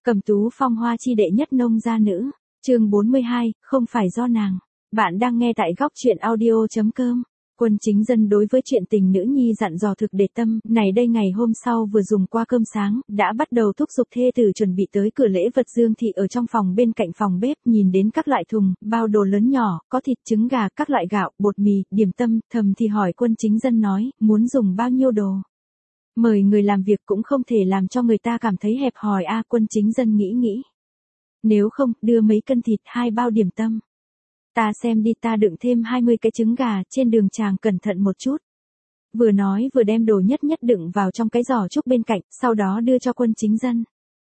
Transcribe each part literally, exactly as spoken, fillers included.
Cẩm Tú phong hoa chi đệ nhất nông gia nữ, chương bốn mươi hai, không phải do nàng. Bạn đang nghe tại góc truyện audio.com. Quân Chính Dân đối với chuyện tình nữ nhi dặn dò thực để tâm, này đây ngày hôm sau vừa dùng qua cơm sáng, đã bắt đầu thúc giục thê tử chuẩn bị tới cửa lễ vật. Dương Thị ở trong phòng bên cạnh phòng bếp nhìn đến các loại thùng, bao đồ lớn nhỏ, có thịt trứng gà, các loại gạo, bột mì, điểm tâm, thầm thì hỏi Quân Chính Dân nói, muốn dùng bao nhiêu đồ. Mời người làm việc cũng không thể làm cho người ta cảm thấy hẹp hòi a. Quân Chính Dân nghĩ nghĩ. Nếu không, đưa mấy cân thịt, hai bao điểm tâm. Ta xem đi, ta đựng thêm hai mươi cái trứng gà, trên đường chàng cẩn thận một chút. Vừa nói vừa đem đồ nhất nhất đựng vào trong cái giỏ trúc bên cạnh, sau đó đưa cho Quân Chính Dân.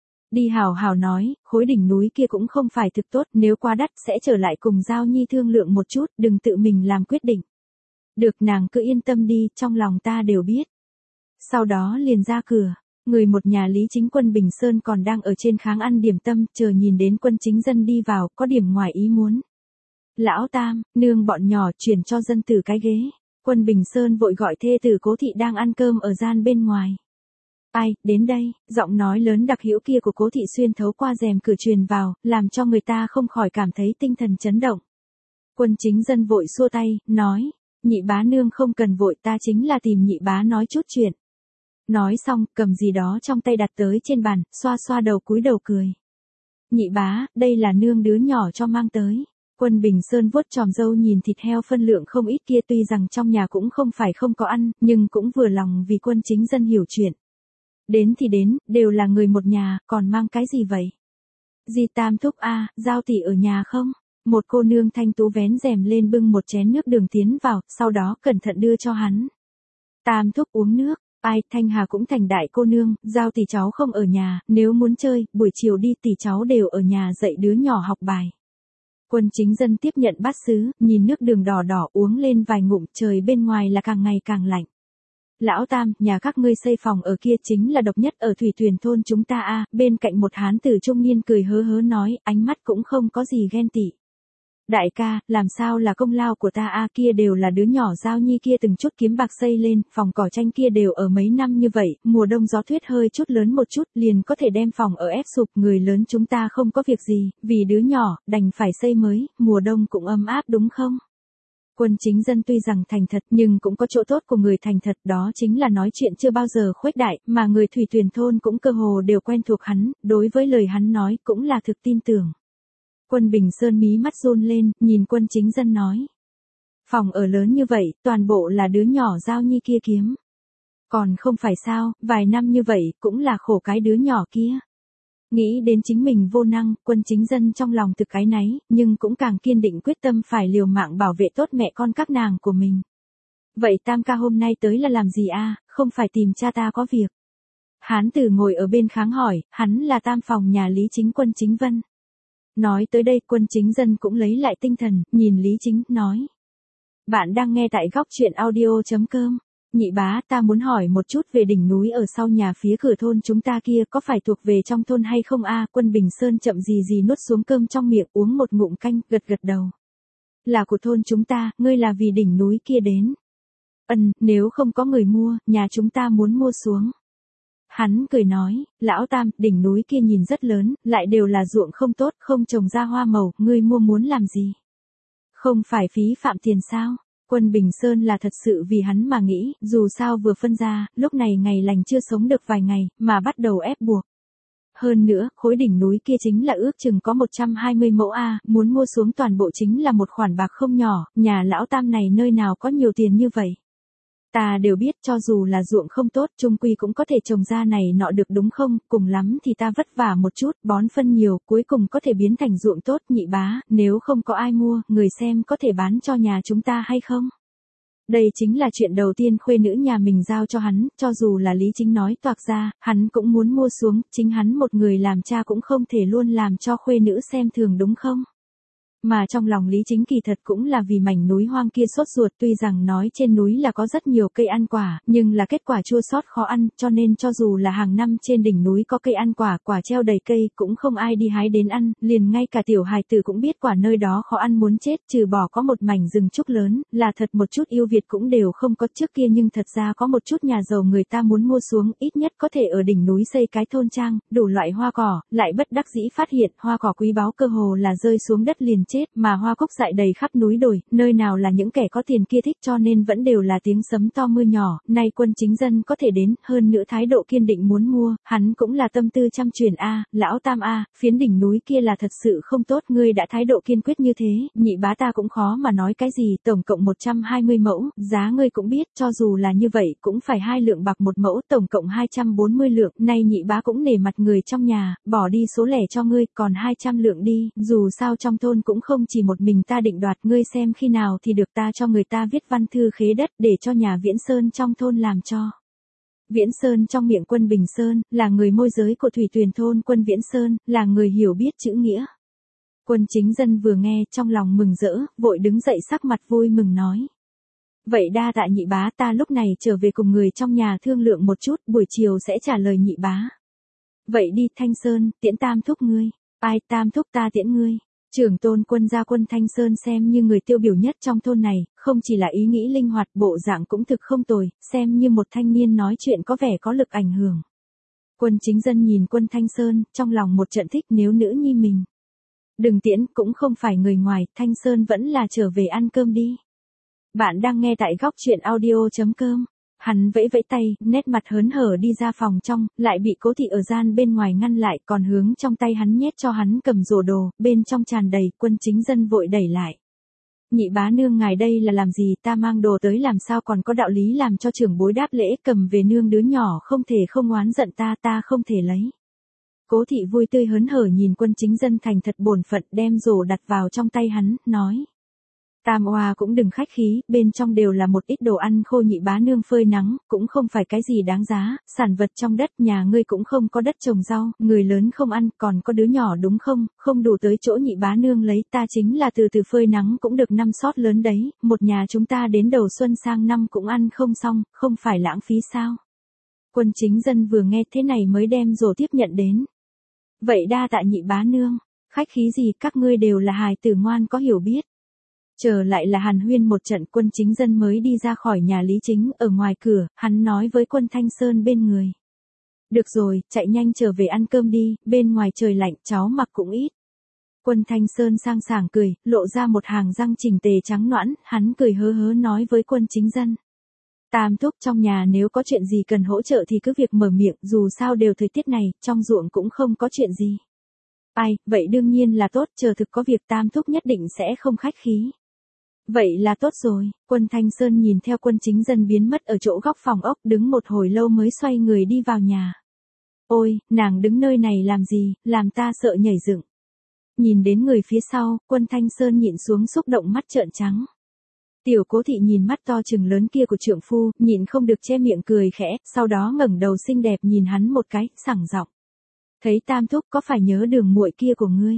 Đi hào hào nói, khối đỉnh núi kia cũng không phải thực tốt, nếu quá đắt sẽ trở lại cùng Giao Nhi thương lượng một chút, đừng tự mình làm quyết định. Được, nàng cứ yên tâm đi, trong lòng ta đều biết. Sau đó liền ra cửa, người một nhà Lý Chính Quân Bình Sơn còn đang ở trên kháng ăn điểm tâm, chờ nhìn đến Quân Chính Dân đi vào, có điểm ngoài ý muốn. Lão Tam, nương bọn nhỏ chuyển cho dân tử cái ghế. Quân Bình Sơn vội gọi thê tử Cố Thị đang ăn cơm ở gian bên ngoài. Ai, đến đây, giọng nói lớn đặc hữu kia của Cố Thị xuyên thấu qua rèm cửa truyền vào, làm cho người ta không khỏi cảm thấy tinh thần chấn động. Quân Chính Dân vội xua tay, nói, nhị bá nương không cần vội, ta chính là tìm nhị bá nói chút chuyện. Nói xong, cầm gì đó trong tay đặt tới trên bàn, xoa xoa đầu cúi đầu cười. Nhị bá, đây là nương đứa nhỏ cho mang tới. Quân Bình Sơn vuốt chòm râu nhìn thịt heo phân lượng không ít kia, tuy rằng trong nhà cũng không phải không có ăn, nhưng cũng vừa lòng vì Quân Chính Dân hiểu chuyện. Đến thì đến, đều là người một nhà, còn mang cái gì vậy? Di Tam thúc a, Giao tỷ ở nhà không? Một cô nương thanh tú vén rèm lên bưng một chén nước đường tiến vào, sau đó cẩn thận đưa cho hắn. Tam thúc uống nước. Ai, Thanh Hà cũng thành đại cô nương, Giao tỷ cháu không ở nhà, nếu muốn chơi, buổi chiều đi tỷ cháu đều ở nhà dạy đứa nhỏ học bài. Quân Chính Dân tiếp nhận bát sứ, nhìn nước đường đỏ đỏ uống lên vài ngụm, trời bên ngoài là càng ngày càng lạnh. Lão Tam, nhà các ngươi xây phòng ở kia chính là độc nhất ở Thủy Thuyền thôn chúng ta a. Bên cạnh một hán tử trung niên cười hớ hớ nói, ánh mắt cũng không có gì ghen tị. Đại ca, làm sao là công lao của ta a, kia đều là đứa nhỏ Giao Nhi kia từng chút kiếm bạc xây lên, phòng cỏ tranh kia đều ở mấy năm như vậy, mùa đông gió tuyết hơi chút lớn một chút, liền có thể đem phòng ở ép sụp, người lớn chúng ta không có việc gì, vì đứa nhỏ, đành phải xây mới, mùa đông cũng ấm áp đúng không? Quân Chính Dân tuy rằng thành thật nhưng cũng có chỗ tốt của người thành thật, đó chính là nói chuyện chưa bao giờ khuếch đại, mà người Thủy Tuyền thôn cũng cơ hồ đều quen thuộc hắn, đối với lời hắn nói cũng là thực tin tưởng. Quân Bình Sơn mí mắt run lên, nhìn Quân Chính Dân nói. Phòng ở lớn như vậy, toàn bộ là đứa nhỏ Giao Nhi kia kiếm. Còn không phải sao, vài năm như vậy, cũng là khổ cái đứa nhỏ kia. Nghĩ đến chính mình vô năng, Quân Chính Dân trong lòng thực cái náy, nhưng cũng càng kiên định quyết tâm phải liều mạng bảo vệ tốt mẹ con các nàng của mình. Vậy Tam ca hôm nay tới là làm gì a, không phải tìm cha ta có việc. Hán tử ngồi ở bên kháng hỏi, hắn là tam phòng nhà Lý Chính Quân Chính Vân. Nói tới đây, Quân Chính Dân cũng lấy lại tinh thần, nhìn Lý Chính, nói. Bạn đang nghe tại góc truyện audio.com. Nhị bá, ta muốn hỏi một chút về đỉnh núi ở sau nhà phía cửa thôn chúng ta kia, có phải thuộc về trong thôn hay không a? Quân Bình Sơn chậm gì gì nuốt xuống cơm trong miệng, uống một ngụm canh, gật gật đầu. Là của thôn chúng ta, ngươi là vì đỉnh núi kia đến. Ừm, nếu không có người mua, nhà chúng ta muốn mua xuống. Hắn cười nói, lão Tam, đỉnh núi kia nhìn rất lớn, lại đều là ruộng không tốt, không trồng ra hoa màu, ngươi mua muốn làm gì? Không phải phí phạm tiền sao? Quân Bình Sơn là thật sự vì hắn mà nghĩ, dù sao vừa phân ra, lúc này ngày lành chưa sống được vài ngày, mà bắt đầu ép buộc. Hơn nữa, khối đỉnh núi kia chính là ước chừng có một trăm hai mươi mẫu a, muốn mua xuống toàn bộ chính là một khoản bạc không nhỏ, nhà lão Tam này nơi nào có nhiều tiền như vậy. Ta đều biết cho dù là ruộng không tốt, chung quy cũng có thể trồng ra này nọ được đúng không, cùng lắm thì ta vất vả một chút, bón phân nhiều, cuối cùng có thể biến thành ruộng tốt. Nhị bá, nếu không có ai mua, người xem có thể bán cho nhà chúng ta hay không? Đây chính là chuyện đầu tiên khuê nữ nhà mình giao cho hắn, cho dù là Lý Chính nói toạc ra, hắn cũng muốn mua xuống, chính hắn một người làm cha cũng không thể luôn làm cho khuê nữ xem thường đúng không? Mà trong lòng Lý Chính kỳ thật cũng là vì mảnh núi hoang kia sốt ruột, tuy rằng nói trên núi là có rất nhiều cây ăn quả, nhưng là kết quả chua xót khó ăn, cho nên cho dù là hàng năm trên đỉnh núi có cây ăn quả, quả treo đầy cây, cũng không ai đi hái đến ăn, liền ngay cả tiểu hài tử cũng biết quả nơi đó khó ăn muốn chết, trừ bỏ có một mảnh rừng trúc lớn, là thật một chút ưu việt cũng đều không có. Trước kia nhưng thật ra có một chút nhà giàu người ta muốn mua xuống, ít nhất có thể ở đỉnh núi xây cái thôn trang, đủ loại hoa cỏ, lại bất đắc dĩ phát hiện, hoa cỏ quý báu cơ hồ là rơi xuống đất liền chết, mà hoa cúc dại đầy khắp núi đồi, nơi nào là những kẻ có tiền kia thích, cho nên vẫn đều là tiếng sấm to mưa nhỏ. Nay Quân Chính Dân có thể đến, hơn nữa thái độ kiên định muốn mua, hắn cũng là tâm tư trăm truyền a, lão Tam a, phiến đỉnh núi kia là thật sự không tốt, ngươi đã thái độ kiên quyết như thế, nhị bá ta cũng khó mà nói cái gì, tổng cộng một trăm hai mươi mẫu, giá ngươi cũng biết, cho dù là như vậy cũng phải hai lượng bạc một mẫu, tổng cộng hai trăm bốn mươi lượng, nay nhị bá cũng nể mặt người trong nhà, bỏ đi số lẻ cho ngươi, còn hai trăm lượng đi, dù sao trong thôn cũng không chỉ một mình ta định đoạt, ngươi xem khi nào thì được ta cho người ta viết văn thư khế đất để cho nhà Viễn Sơn trong thôn làm cho. Viễn Sơn trong miệng Quân Bình Sơn, là người môi giới của thủy tuyền thôn Quân Viễn Sơn, là người hiểu biết chữ nghĩa. Quân Chính Dân vừa nghe trong lòng mừng rỡ, vội đứng dậy sắc mặt vui mừng nói. Vậy đa tạ nhị bá, ta lúc này trở về cùng người trong nhà thương lượng một chút, buổi chiều sẽ trả lời nhị bá. Vậy đi Thanh Sơn, tiễn Tam thúc ngươi. Ai Tam thúc ta tiễn ngươi. Trưởng tôn Quân gia Quân Thanh Sơn xem như người tiêu biểu nhất trong thôn này, không chỉ là ý nghĩ linh hoạt, bộ dạng cũng thực không tồi, xem như một thanh niên nói chuyện có vẻ có lực ảnh hưởng. Quân Chính Dân nhìn Quân Thanh Sơn, trong lòng một trận thích, nếu nữ nhi mình đừng tiễn, cũng không phải người ngoài, Thanh Sơn vẫn là trở về ăn cơm đi. Bạn đang nghe tại góc truyện audio chấm com. Hắn vẫy vẫy tay, nét mặt hớn hở đi ra phòng trong, lại bị Cố thị ở gian bên ngoài ngăn lại, còn hướng trong tay hắn nhét cho hắn cầm rổ đồ, bên trong tràn đầy. Quân Chính Dân vội đẩy lại. Nhị bá nương ngài đây là làm gì, ta mang đồ tới làm sao còn có đạo lý làm cho trưởng bối đáp lễ, cầm về nương đứa nhỏ không thể không oán giận ta, ta không thể lấy. Cố thị vui tươi hớn hở nhìn Quân Chính Dân thành thật bổn phận, đem rổ đặt vào trong tay hắn, nói. Tam oa cũng đừng khách khí, bên trong đều là một ít đồ ăn khô nhị bá nương phơi nắng, cũng không phải cái gì đáng giá, sản vật trong đất, nhà ngươi cũng không có đất trồng rau, người lớn không ăn, còn có đứa nhỏ đúng không, không đủ tới chỗ nhị bá nương lấy, ta chính là từ từ phơi nắng cũng được năm sót lớn đấy, một nhà chúng ta đến đầu xuân sang năm cũng ăn không xong, không phải lãng phí sao. Quân Chính Dân vừa nghe thế này mới đem rổ tiếp nhận đến. Vậy đa tạ nhị bá nương, khách khí gì, các ngươi đều là hài tử ngoan có hiểu biết. Chờ lại là hàn huyên một trận, Quân Chính Dân mới đi ra khỏi nhà Lý Chính, ở ngoài cửa, hắn nói với Quân Thanh Sơn bên người. Được rồi, chạy nhanh trở về ăn cơm đi, bên ngoài trời lạnh, cháu mặc cũng ít. Quân Thanh Sơn sang sảng cười, lộ ra một hàng răng chỉnh tề trắng nõn, hắn cười hớ hớ nói với Quân Chính Dân. Tam thúc trong nhà nếu có chuyện gì cần hỗ trợ thì cứ việc mở miệng, dù sao đều thời tiết này, trong ruộng cũng không có chuyện gì. Ai, vậy đương nhiên là tốt, chờ thực có việc Tam thúc nhất định sẽ không khách khí. Vậy là tốt rồi, Quân Thanh Sơn nhìn theo Quân Chính Dân biến mất ở chỗ góc phòng ốc, đứng một hồi lâu mới xoay người đi vào nhà. Ôi, nàng đứng nơi này làm gì, làm ta sợ nhảy dựng. Nhìn đến người phía sau, Quân Thanh Sơn nhịn xuống xúc động mắt trợn trắng. Tiểu Cố thị nhìn mắt to trừng lớn kia của trượng phu, nhịn không được che miệng cười khẽ, sau đó ngẩng đầu xinh đẹp nhìn hắn một cái, sảng giọng. Thấy Tam thúc có phải nhớ đường muội kia của ngươi?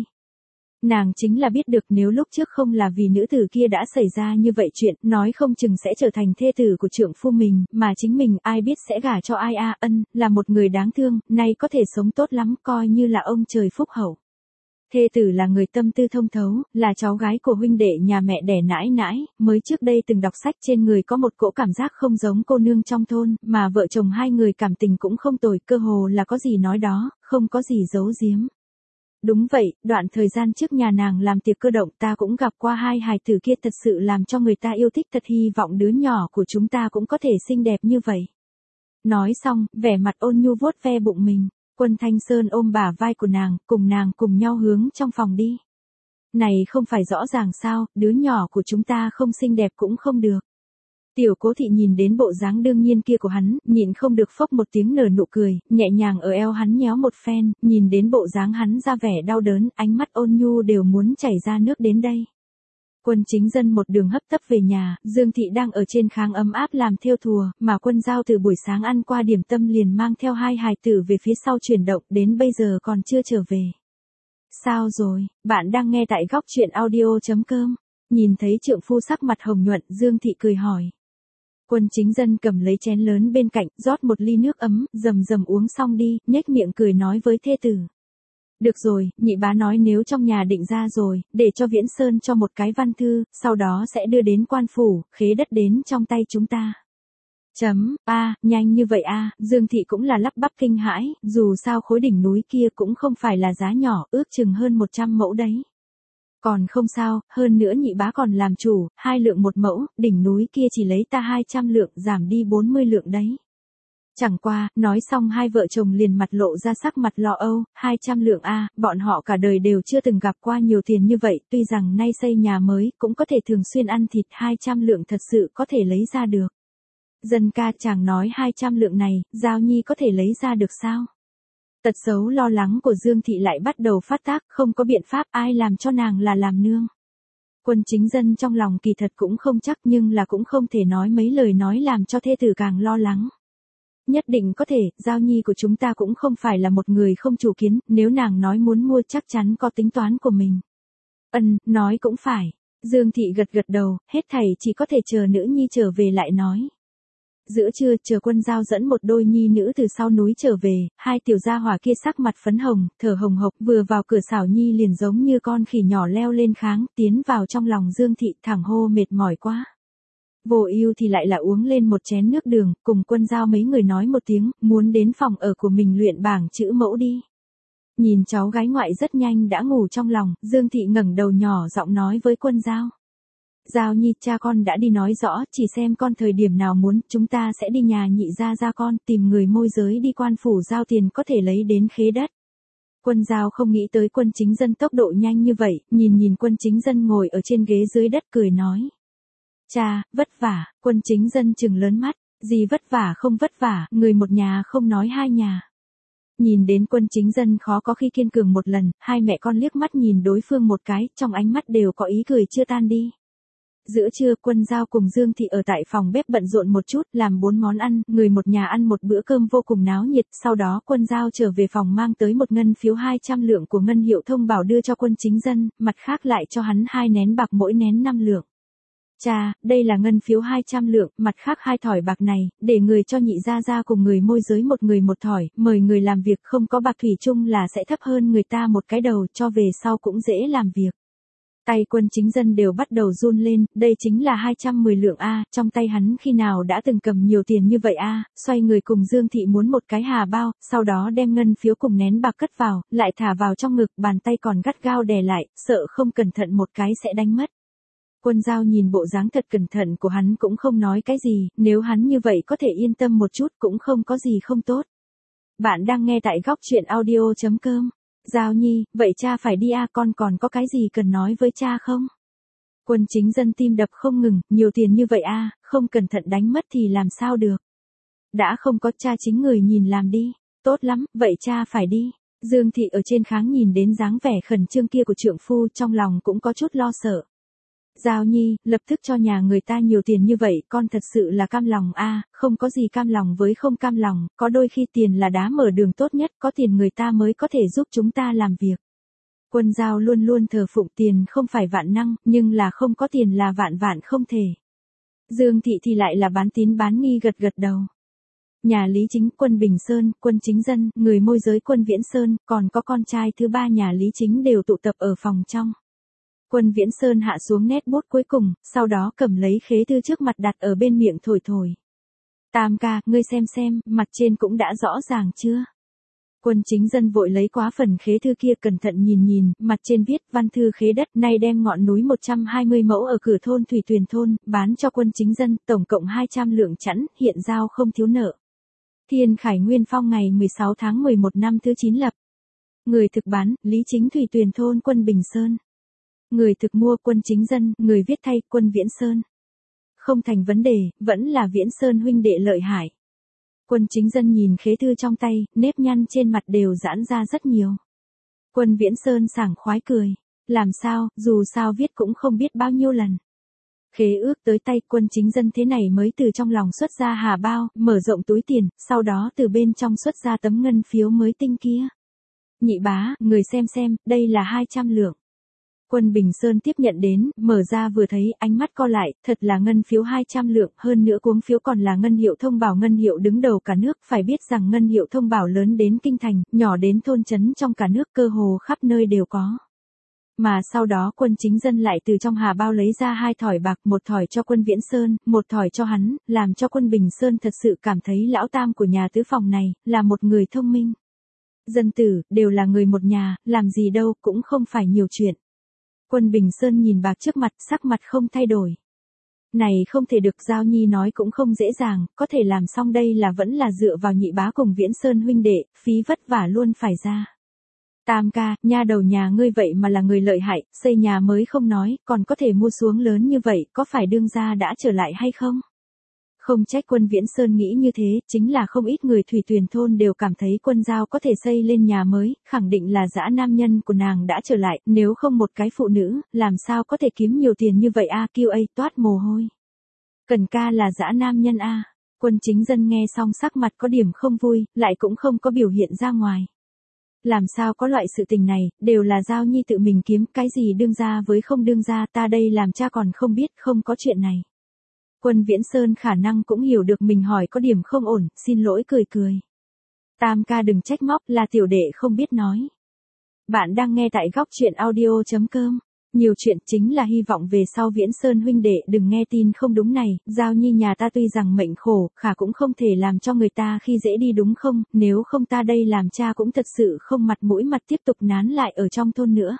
Nàng chính là biết được nếu lúc trước không là vì nữ tử kia đã xảy ra như vậy chuyện, nói không chừng sẽ trở thành thê tử của trượng phu mình, mà chính mình ai biết sẽ gả cho ai a, ân, là một người đáng thương, nay có thể sống tốt lắm, coi như là ông trời phúc hậu. Thê tử là người tâm tư thông thấu, là cháu gái của huynh đệ nhà mẹ đẻ nãi nãi, mới trước đây từng đọc sách trên người có một cỗ cảm giác không giống cô nương trong thôn, mà vợ chồng hai người cảm tình cũng không tồi, cơ hồ là có gì nói đó, không có gì giấu giếm. Đúng vậy, đoạn thời gian trước nhà nàng làm tiệc cơ động ta cũng gặp qua hai hài tử kia thật sự làm cho người ta yêu thích, thật hy vọng đứa nhỏ của chúng ta cũng có thể xinh đẹp như vậy. Nói xong, vẻ mặt ôn nhu vuốt ve bụng mình, Quân Thanh Sơn ôm bả vai của nàng, cùng nàng cùng nhau hướng trong phòng đi. Này không phải rõ ràng sao, đứa nhỏ của chúng ta không xinh đẹp cũng không được. Tiểu Cố thị nhìn đến bộ dáng đương nhiên kia của hắn, nhịn không được phốc một tiếng nở nụ cười, nhẹ nhàng ở eo hắn nhéo một phen, nhìn đến bộ dáng hắn ra vẻ đau đớn, ánh mắt ôn nhu đều muốn chảy ra nước đến đây. Quân Chính Dân một đường hấp tấp về nhà, Dương thị đang ở trên kháng ấm áp làm thêu thùa, mà Quân Giao từ buổi sáng ăn qua điểm tâm liền mang theo hai hài tử về phía sau chuyển động, đến bây giờ còn chưa trở về. Sao rồi, bạn đang nghe tại góc chuyện audio.com. Nhìn thấy trượng phu sắc mặt hồng nhuận, Dương Thị cười hỏi. Quân Chính Dân cầm lấy chén lớn bên cạnh, rót một ly nước ấm, rầm rầm uống xong đi, nhếch miệng cười nói với thê tử. Được rồi, nhị bá nói nếu trong nhà định ra rồi, để cho Viễn Sơn cho một cái văn thư, sau đó sẽ đưa đến quan phủ, khế đất đến trong tay chúng ta. Chấm, a, à, nhanh như vậy a, à, Dương Thị cũng là lắp bắp kinh hãi, dù sao khối đỉnh núi kia cũng không phải là giá nhỏ, ước chừng hơn một trăm mẫu đấy. Còn không sao, hơn nữa nhị bá còn làm chủ, hai lượng một mẫu, đỉnh núi kia chỉ lấy ta hai trăm lượng, giảm đi bốn mươi lượng đấy. Chẳng qua, nói xong hai vợ chồng liền mặt lộ ra sắc mặt lo âu, hai trăm lượng a, à, bọn họ cả đời đều chưa từng gặp qua nhiều tiền như vậy, tuy rằng nay xây nhà mới, cũng có thể thường xuyên ăn thịt, hai trăm lượng thật sự có thể lấy ra được. Dân ca chàng nói hai trăm lượng này, Giao Nhi có thể lấy ra được sao? Tật xấu lo lắng của Dương Thị lại bắt đầu phát tác, không có biện pháp ai làm cho nàng là làm nương. Quân Chính Dân trong lòng kỳ thật cũng không chắc nhưng là cũng không thể nói mấy lời nói làm cho thê tử càng lo lắng. Nhất định có thể, Giao Nhi của chúng ta cũng không phải là một người không chủ kiến, nếu nàng nói muốn mua chắc chắn có tính toán của mình. Ân, nói cũng phải. Dương Thị gật gật đầu, hết thảy chỉ có thể chờ nữ nhi trở về lại nói. Giữa trưa chờ Quân Giao dẫn một đôi nhi nữ từ sau núi trở về, hai tiểu gia hỏa kia sắc mặt phấn hồng, thở hồng hộc, vừa vào cửa xảo nhi liền giống như con khỉ nhỏ leo lên kháng, tiến vào trong lòng Dương Thị thẳng hô mệt mỏi quá. Vô ưu thì lại là uống lên một chén nước đường, cùng Quân Giao mấy người nói một tiếng, muốn đến phòng ở của mình luyện bảng chữ mẫu đi. Nhìn cháu gái ngoại rất nhanh đã ngủ trong lòng, Dương Thị ngẩng đầu nhỏ giọng nói với Quân Giao. Giao Nhi, cha con đã đi nói rõ, chỉ xem con thời điểm nào muốn, chúng ta sẽ đi nhà nhị gia gia con, tìm người môi giới đi quan phủ giao tiền có thể lấy đến khế đất. Quân Giao không nghĩ tới Quân Chính Dân tốc độ nhanh như vậy, nhìn nhìn Quân Chính Dân ngồi ở trên ghế dưới đất cười nói. Cha, vất vả, Quân Chính Dân trừng lớn mắt, gì vất vả không vất vả, người một nhà không nói hai nhà. Nhìn đến Quân Chính Dân khó có khi kiên cường một lần, hai mẹ con liếc mắt nhìn đối phương một cái, trong ánh mắt đều có ý cười chưa tan đi. Giữa trưa Quân Giao cùng Dương Thị ở tại phòng bếp bận rộn một chút, làm bốn món ăn, người một nhà ăn một bữa cơm vô cùng náo nhiệt, sau đó Quân Giao trở về phòng mang tới một ngân phiếu hai trăm lượng của ngân hiệu thông bảo đưa cho Quân Chính Dân, mặt khác lại cho hắn hai nén bạc mỗi nén năm lượng. Cha, đây là ngân phiếu hai trăm lượng, mặt khác hai thỏi bạc này, để người cho nhị gia gia cùng người môi giới một người một thỏi, mời người làm việc không có bạc thủy chung là sẽ thấp hơn người ta một cái đầu, cho về sau cũng dễ làm việc. Tay Quân Chính Dân đều bắt đầu run lên, đây chính là hai trăm mười lượng a, trong tay hắn khi nào đã từng cầm nhiều tiền như vậy a, xoay người cùng Dương Thị muốn một cái hà bao, sau đó đem ngân phiếu cùng nén bạc cất vào, lại thả vào trong ngực, bàn tay còn gắt gao đè lại, sợ không cẩn thận một cái sẽ đánh mất. Quân Giao nhìn bộ dáng thật cẩn thận của hắn cũng không nói cái gì, nếu hắn như vậy có thể yên tâm một chút cũng không có gì không tốt. Bạn đang nghe tại góc chuyện audio.com. Giao Nhi, vậy cha phải đi a, con còn có cái gì cần nói với cha không? Quân Chính Dân tim đập không ngừng, nhiều tiền như vậy a, không cẩn thận đánh mất thì làm sao được? Đã không có cha chính người nhìn làm đi, tốt lắm, vậy cha phải đi. Dương Thị ở trên kháng nhìn đến dáng vẻ khẩn trương kia của trượng phu trong lòng cũng có chút lo sợ. Giao Nhi, lập tức cho nhà người ta nhiều tiền như vậy, con thật sự là cam lòng a, à, không có gì cam lòng với không cam lòng, có đôi khi tiền là đá mở đường tốt nhất, có tiền người ta mới có thể giúp chúng ta làm việc. Quân Giao luôn luôn thờ phụng tiền không phải vạn năng, nhưng là không có tiền là vạn vạn không thể. Dương Thị thì lại là bán tín bán nghi gật gật đầu. Nhà Lý Chính, Quân Bình Sơn, Quân Chính Dân, người môi giới Quân Viễn Sơn, còn có con trai thứ ba nhà Lý Chính đều tụ tập ở phòng trong. Quân Viễn Sơn hạ xuống nét bút cuối cùng, sau đó cầm lấy khế thư trước mặt đặt ở bên miệng thổi thổi. Tam ca, ngươi xem xem, mặt trên cũng đã rõ ràng chưa? Quân Chính Dân vội lấy quá phần khế thư kia cẩn thận nhìn nhìn, mặt trên viết văn thư khế đất nay đem ngọn núi một trăm hai mươi mẫu ở cửa thôn Thủy Tuyền thôn, bán cho Quân Chính Dân, tổng cộng hai trăm lượng chẵn, hiện giao không thiếu nợ. Thiên Khải Nguyên Phong ngày mười sáu tháng mười một năm thứ chín lập. Người thực bán, Lý Chính Thủy Tuyền thôn Quân Bình Sơn. Người thực mua Quân Chính Dân, người viết thay Quân Viễn Sơn. Không thành vấn đề, vẫn là Viễn Sơn huynh đệ lợi hại. Quân Chính Dân nhìn khế thư trong tay, nếp nhăn trên mặt đều giãn ra rất nhiều. Quân Viễn Sơn sảng khoái cười. Làm sao, dù sao viết cũng không biết bao nhiêu lần. Khế ước tới tay Quân Chính Dân thế này mới từ trong lòng xuất ra hà bao, mở rộng túi tiền, sau đó từ bên trong xuất ra tấm ngân phiếu mới tinh kia. Nhị bá, người xem xem, đây là hai trăm lượng. Quân Bình Sơn tiếp nhận đến, mở ra vừa thấy, ánh mắt co lại, thật là ngân phiếu hai trăm lượng, hơn nữa cuống phiếu còn là ngân hiệu thông bảo, ngân hiệu đứng đầu cả nước, phải biết rằng ngân hiệu thông bảo lớn đến kinh thành, nhỏ đến thôn trấn trong cả nước, cơ hồ khắp nơi đều có. Mà sau đó Quân Chính Dân lại từ trong hà bao lấy ra hai thỏi bạc, một thỏi cho Quân Viễn Sơn, một thỏi cho hắn, làm cho Quân Bình Sơn thật sự cảm thấy lão tam của nhà tứ phòng này, là một người thông minh. Dân tử, đều là người một nhà, làm gì đâu, cũng không phải nhiều chuyện. Quân Bình Sơn nhìn bạc trước mặt, sắc mặt không thay đổi. Này không thể được, Giao Nhi nói cũng không dễ dàng, có thể làm xong đây là vẫn là dựa vào nhị bá cùng Viễn Sơn huynh đệ, phí vất vả luôn phải ra. Tam ca, nha đầu nhà ngươi vậy mà là người lợi hại, xây nhà mới không nói, còn có thể mua xuống lớn như vậy, có phải đương gia đã trở lại hay không? Không trách Quân Viễn Sơn nghĩ như thế, chính là không ít người Thủy Tuyền thôn đều cảm thấy Quân Giao có thể xây lên nhà mới, khẳng định là dã nam nhân của nàng đã trở lại, nếu không một cái phụ nữ, làm sao có thể kiếm nhiều tiền như vậy a, kêu ấy toát mồ hôi. Cần ca là dã nam nhân a. Quân Chính Dân nghe xong sắc mặt có điểm không vui, lại cũng không có biểu hiện ra ngoài. Làm sao có loại sự tình này, đều là Giao Nhi tự mình kiếm, cái gì đương gia với không đương gia, ta đây làm cha còn không biết, không có chuyện này. Quân Viễn Sơn khả năng cũng hiểu được mình hỏi có điểm không ổn, xin lỗi cười cười. Tam ca đừng trách móc, là tiểu đệ không biết nói. Bạn đang nghe tại góc truyện audio chấm com. Nhiều chuyện chính là hy vọng về sau Viễn Sơn huynh đệ đừng nghe tin không đúng này, Giao Nhi nhà ta tuy rằng mệnh khổ, khả cũng không thể làm cho người ta khi dễ đi đúng không, nếu không ta đây làm cha cũng thật sự không mặt mũi mặt tiếp tục nán lại ở trong thôn nữa.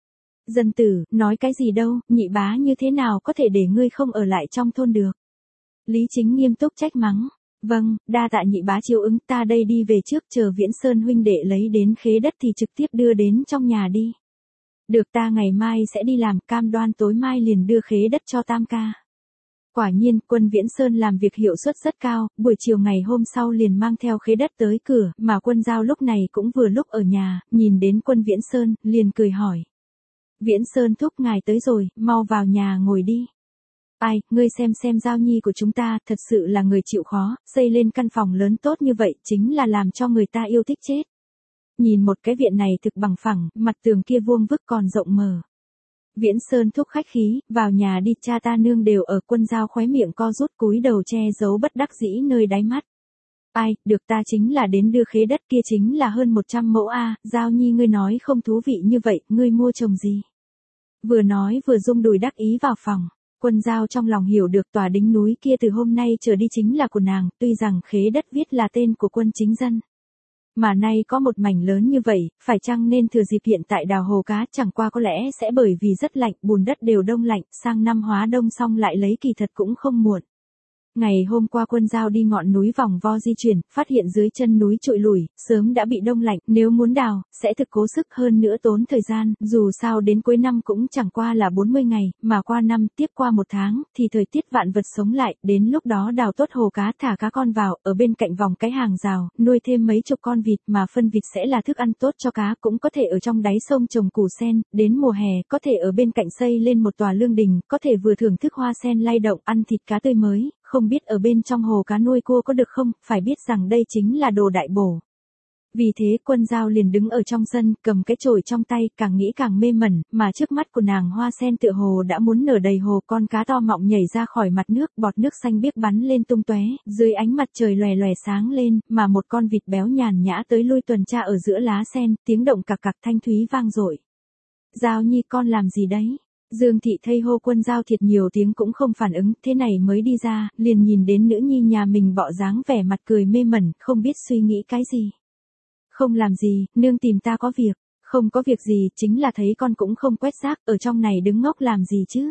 Dân tử, nói cái gì đâu, nhị bá như thế nào có thể để ngươi không ở lại trong thôn được. Lý Chính nghiêm túc trách mắng. Vâng, đa tạ nhị bá chiếu ứng, ta đây đi về trước, chờ Viễn Sơn huynh đệ lấy đến khế đất thì trực tiếp đưa đến trong nhà đi. Được, ta ngày mai sẽ đi làm, cam đoan tối mai liền đưa khế đất cho Tam ca. Quả nhiên, Quân Viễn Sơn làm việc hiệu suất rất cao, buổi chiều ngày hôm sau liền mang theo khế đất tới cửa, mà Quân Giao lúc này cũng vừa lúc ở nhà, nhìn đến Quân Viễn Sơn, liền cười hỏi. Viễn Sơn thúc ngài tới rồi, mau vào nhà ngồi đi. Ai, ngươi xem xem Giao Nhi của chúng ta, thật sự là người chịu khó, xây lên căn phòng lớn tốt như vậy, chính là làm cho người ta yêu thích chết. Nhìn một cái viện này thực bằng phẳng, mặt tường kia vuông vức còn rộng mở. Viễn Sơn thúc khách khí, vào nhà đi, cha ta nương đều ở. Quân Giao khóe miệng co rút cúi đầu che giấu bất đắc dĩ nơi đáy mắt. Ai, được, ta chính là đến đưa khế đất kia, chính là hơn một trăm mẫu a, Giao Nhi ngươi nói không thú vị như vậy, ngươi mua trồng gì? Vừa nói vừa rung đùi đắc ý vào phòng. Quân Giao trong lòng hiểu được tòa đính núi kia từ hôm nay trở đi chính là của nàng, tuy rằng khế đất viết là tên của Quân Chính Dân. Mà nay có một mảnh lớn như vậy, phải chăng nên thừa dịp hiện tại đào hồ cá, chẳng qua có lẽ sẽ bởi vì rất lạnh, bùn đất đều đông lạnh, sang năm hóa đông xong lại lấy kỳ thật cũng không muộn. Ngày hôm qua Quân Giao đi ngọn núi vòng vo di chuyển, phát hiện dưới chân núi trụi lủi, sớm đã bị đông lạnh, nếu muốn đào, sẽ thực cố sức hơn nữa tốn thời gian, dù sao đến cuối năm cũng chẳng qua là bốn mươi ngày, mà qua năm, tiếp qua một tháng, thì thời tiết vạn vật sống lại, đến lúc đó đào tốt hồ cá, thả cá con vào, ở bên cạnh vòng cái hàng rào, nuôi thêm mấy chục con vịt, mà phân vịt sẽ là thức ăn tốt cho cá, cũng có thể ở trong đáy sông trồng củ sen, đến mùa hè, có thể ở bên cạnh xây lên một tòa lương đình, có thể vừa thưởng thức hoa sen lay động, ăn thịt cá tươi mới. Không biết ở bên trong hồ cá nuôi cua có được không, phải biết rằng đây chính là đồ đại bổ. Vì thế Quân Giao liền đứng ở trong sân, cầm cái chổi trong tay, càng nghĩ càng mê mẩn, mà trước mắt của nàng hoa sen tựa hồ đã muốn nở đầy hồ, con cá to mọng nhảy ra khỏi mặt nước, bọt nước xanh biếc bắn lên tung tóe, dưới ánh mặt trời lòe lòe sáng lên, mà một con vịt béo nhàn nhã tới lui tuần tra ở giữa lá sen, tiếng động cặc cặc thanh thúy vang dội. Giao Nhi con làm gì đấy? Dương Thị Thây hô Quân Giao thiệt nhiều tiếng cũng không phản ứng, thế này mới đi ra, liền nhìn đến nữ nhi nhà mình bọ dáng vẻ mặt cười mê mẩn, không biết suy nghĩ cái gì. Không làm gì, nương tìm ta có việc, không có việc gì, chính là thấy con cũng không quét rác, ở trong này đứng ngốc làm gì chứ.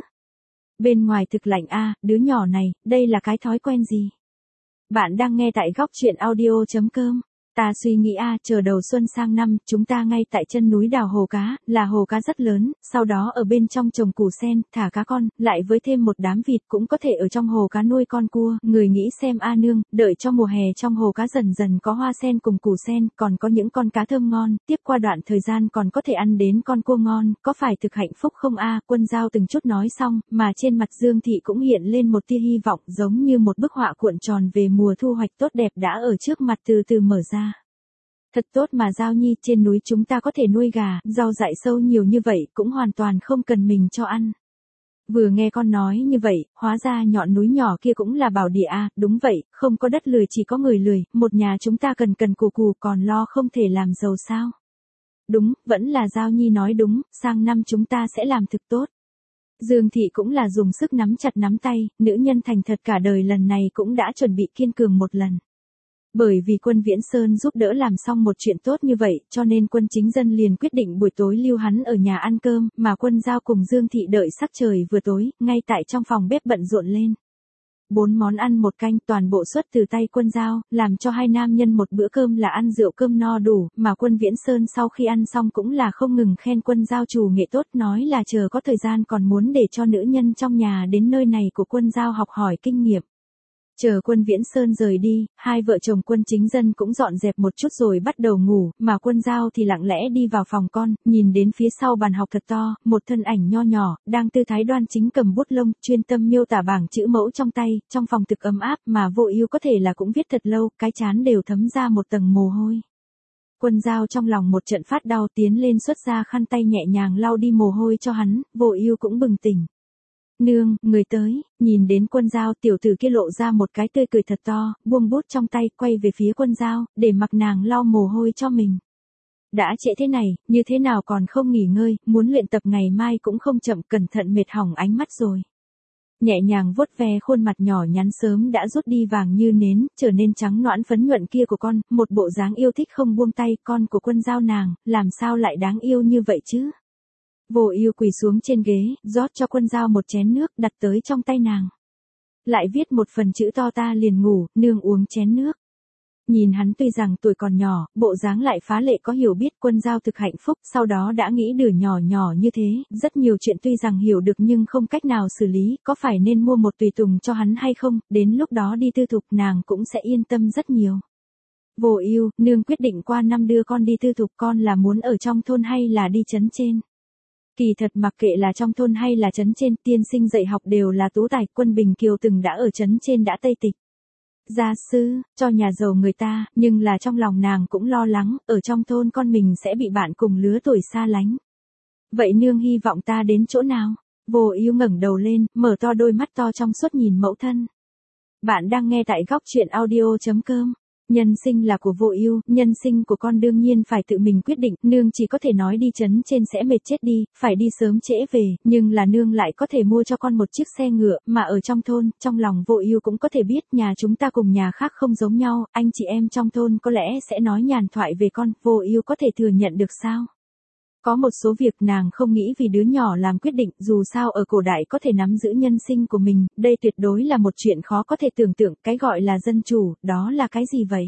Bên ngoài thực lạnh a, đứa nhỏ này, đây là cái thói quen gì. Bạn đang nghe tại góc truyện audio chấm com. Ta suy nghĩ a, chờ đầu xuân sang năm, chúng ta ngay tại chân núi đào hồ cá, là hồ cá rất lớn, sau đó ở bên trong trồng củ sen, thả cá con, lại với thêm một đám vịt cũng có thể ở trong hồ cá nuôi con cua, người nghĩ xem a nương, đợi cho mùa hè trong hồ cá dần dần có hoa sen cùng củ sen, còn có những con cá thơm ngon, tiếp qua đoạn thời gian còn có thể ăn đến con cua ngon, có phải thực hạnh phúc không a? Quân Giao từng chút nói xong, mà trên mặt Dương Thị cũng hiện lên một tia hy vọng, giống như một bức họa cuộn tròn về mùa thu hoạch tốt đẹp đã ở trước mặt từ từ mở ra. Thật tốt mà Giao Nhi, trên núi chúng ta có thể nuôi gà, rau dại sâu nhiều như vậy cũng hoàn toàn không cần mình cho ăn. Vừa nghe con nói như vậy, hóa ra nhọn núi nhỏ kia cũng là bảo địa à, đúng vậy, không có đất lười chỉ có người lười, một nhà chúng ta cần cần cù cù còn lo không thể làm giàu sao. Đúng, vẫn là Giao Nhi nói đúng, sang năm chúng ta sẽ làm thực tốt. Dương Thị cũng là dùng sức nắm chặt nắm tay, nữ nhân thành thật cả đời lần này cũng đã chuẩn bị kiên cường một lần. Bởi vì Quân Viễn Sơn giúp đỡ làm xong một chuyện tốt như vậy, cho nên Quân Chính Dân liền quyết định buổi tối lưu hắn ở nhà ăn cơm, mà Quân Giao cùng Dương Thị đợi sắc trời vừa tối, ngay tại trong phòng bếp bận rộn lên. Bốn món ăn một canh toàn bộ xuất từ tay Quân Giao, làm cho hai nam nhân một bữa cơm là ăn rượu cơm no đủ, mà Quân Viễn Sơn sau khi ăn xong cũng là không ngừng khen Quân Giao chủ nghệ tốt, nói là chờ có thời gian còn muốn để cho nữ nhân trong nhà đến nơi này của Quân Giao học hỏi kinh nghiệm. Chờ Quân Viễn Sơn rời đi, hai vợ chồng Quân Chính Dân cũng dọn dẹp một chút rồi bắt đầu ngủ, mà Quân Giao thì lặng lẽ đi vào phòng con, nhìn đến phía sau bàn học thật to, một thân ảnh nho nhỏ, đang tư thái đoan chính cầm bút lông, chuyên tâm miêu tả bảng chữ mẫu trong tay, trong phòng thực ấm áp mà Vô Ưu có thể là cũng viết thật lâu, cái trán đều thấm ra một tầng mồ hôi. Quân Giao trong lòng một trận phát đau tiến lên xuất ra khăn tay nhẹ nhàng lau đi mồ hôi cho hắn, Vô Ưu cũng bừng tỉnh. Nương, người tới, nhìn đến Quân Giao tiểu tử kia lộ ra một cái tươi cười thật to, buông bút trong tay quay về phía Quân Giao, để mặc nàng lau mồ hôi cho mình. Đã trễ thế này, như thế nào còn không nghỉ ngơi, muốn luyện tập ngày mai cũng không chậm, cẩn thận mệt hỏng ánh mắt rồi. Nhẹ nhàng vuốt ve khuôn mặt nhỏ nhắn sớm đã rút đi vàng như nến, trở nên trắng nõn phấn nhuận kia của con, một bộ dáng yêu thích không buông tay, con của Quân Giao nàng, làm sao lại đáng yêu như vậy chứ? Vô Ưu quỳ xuống trên ghế, rót cho Quân Giao một chén nước, đặt tới trong tay nàng. Lại viết một phần chữ to ta liền ngủ, nương uống chén nước. Nhìn hắn tuy rằng tuổi còn nhỏ, bộ dáng lại phá lệ có hiểu biết, Quân Giao thực hạnh phúc, sau đó đã nghĩ đứa nhỏ nhỏ như thế, rất nhiều chuyện tuy rằng hiểu được nhưng không cách nào xử lý, có phải nên mua một tùy tùng cho hắn hay không, đến lúc đó đi tư thục nàng cũng sẽ yên tâm rất nhiều. Vô Ưu, nương quyết định qua năm đưa con đi tư thục, con là muốn ở trong thôn hay là đi trấn trên? Kỳ thật mặc kệ là trong thôn hay là trấn trên, tiên sinh dạy học đều là tú tài, Quân Bình Kiều từng đã ở trấn trên đã tây tịch. Gia sư, cho nhà giàu người ta, nhưng là trong lòng nàng cũng lo lắng, ở trong thôn con mình sẽ bị bạn cùng lứa tuổi xa lánh. Vậy nương hy vọng ta đến chỗ nào? Vô Ưu ngẩng đầu lên, mở to đôi mắt to trong suốt nhìn mẫu thân. Bạn đang nghe tại góc truyện audio chấm com. Nhân sinh là của Vô Ưu, nhân sinh của con đương nhiên phải tự mình quyết định, nương chỉ có thể nói đi trấn trên sẽ mệt chết đi, phải đi sớm trễ về, nhưng là nương lại có thể mua cho con một chiếc xe ngựa, mà ở trong thôn, trong lòng Vô Ưu cũng có thể biết nhà chúng ta cùng nhà khác không giống nhau, anh chị em trong thôn có lẽ sẽ nói nhàn thoại về con, Vô Ưu có thể thừa nhận được sao? Có một số việc nàng không nghĩ vì đứa nhỏ làm quyết định, dù sao ở cổ đại có thể nắm giữ nhân sinh của mình, đây tuyệt đối là một chuyện khó có thể tưởng tượng, cái gọi là dân chủ, đó là cái gì vậy?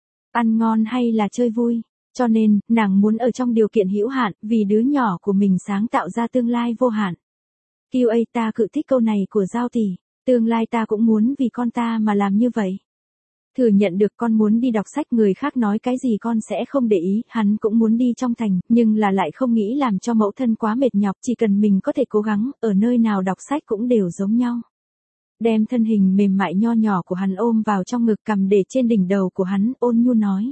Ăn ngon hay là chơi vui? Cho nên, nàng muốn ở trong điều kiện hữu hạn, vì đứa nhỏ của mình sáng tạo ra tương lai vô hạn. Kiều ơi, ta cự thích câu này của Giao tỷ, tương lai ta cũng muốn vì con ta mà làm như vậy. Thừa nhận được con muốn đi đọc sách, người khác nói cái gì con sẽ không để ý, hắn cũng muốn đi trong thành, nhưng là lại không nghĩ làm cho mẫu thân quá mệt nhọc, chỉ cần mình có thể cố gắng, ở nơi nào đọc sách cũng đều giống nhau. Đem thân hình mềm mại nho nhỏ của hắn ôm vào trong ngực, cầm để trên đỉnh đầu của hắn, ôn nhu nói.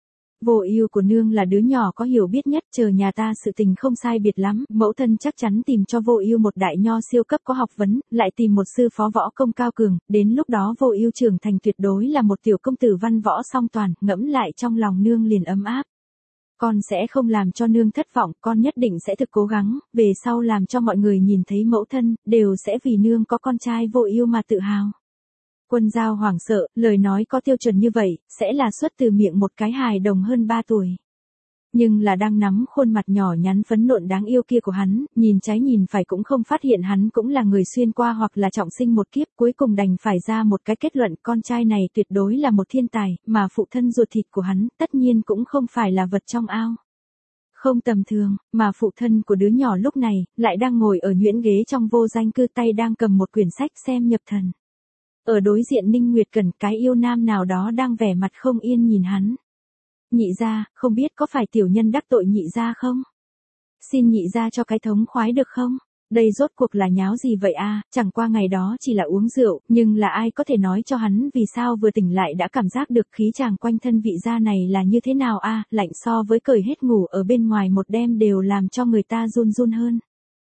Vô Ưu của nương là đứa nhỏ có hiểu biết nhất, chờ nhà ta sự tình không sai biệt lắm, mẫu thân chắc chắn tìm cho Vô Ưu một đại nho siêu cấp có học vấn, lại tìm một sư phó võ công cao cường, đến lúc đó Vô Ưu trưởng thành tuyệt đối là một tiểu công tử văn võ song toàn, ngẫm lại trong lòng nương liền ấm áp. Con sẽ không làm cho nương thất vọng, con nhất định sẽ thực cố gắng, về sau làm cho mọi người nhìn thấy mẫu thân, đều sẽ vì nương có con trai Vô Ưu mà tự hào. Quân Giao hoảng sợ, lời nói có tiêu chuẩn như vậy, sẽ là xuất từ miệng một cái hài đồng hơn ba tuổi. Nhưng là đang nắm khuôn mặt nhỏ nhắn phấn nộn đáng yêu kia của hắn, nhìn trái nhìn phải cũng không phát hiện hắn cũng là người xuyên qua hoặc là trọng sinh một kiếp, cuối cùng đành phải ra một cái kết luận, con trai này tuyệt đối là một thiên tài, mà phụ thân ruột thịt của hắn, tất nhiên cũng không phải là vật trong ao. Không tầm thường, mà phụ thân của đứa nhỏ lúc này, lại đang ngồi ở nhuyễn ghế trong vô danh cư, tay đang cầm một quyển sách xem nhập thần. Ở đối diện Ninh Nguyệt Cẩn, cái yêu nam nào đó đang vẻ mặt không yên nhìn hắn. Nhị gia, không biết có phải tiểu nhân đắc tội nhị gia không? Xin nhị gia cho cái thống khoái được không? Đây rốt cuộc là nháo gì vậy a? Chẳng qua ngày đó chỉ là uống rượu, nhưng là ai có thể nói cho hắn vì sao vừa tỉnh lại đã cảm giác được khí chàng quanh thân vị gia này là như thế nào a? Lạnh so với cởi hết ngủ ở bên ngoài một đêm đều làm cho người ta run run hơn.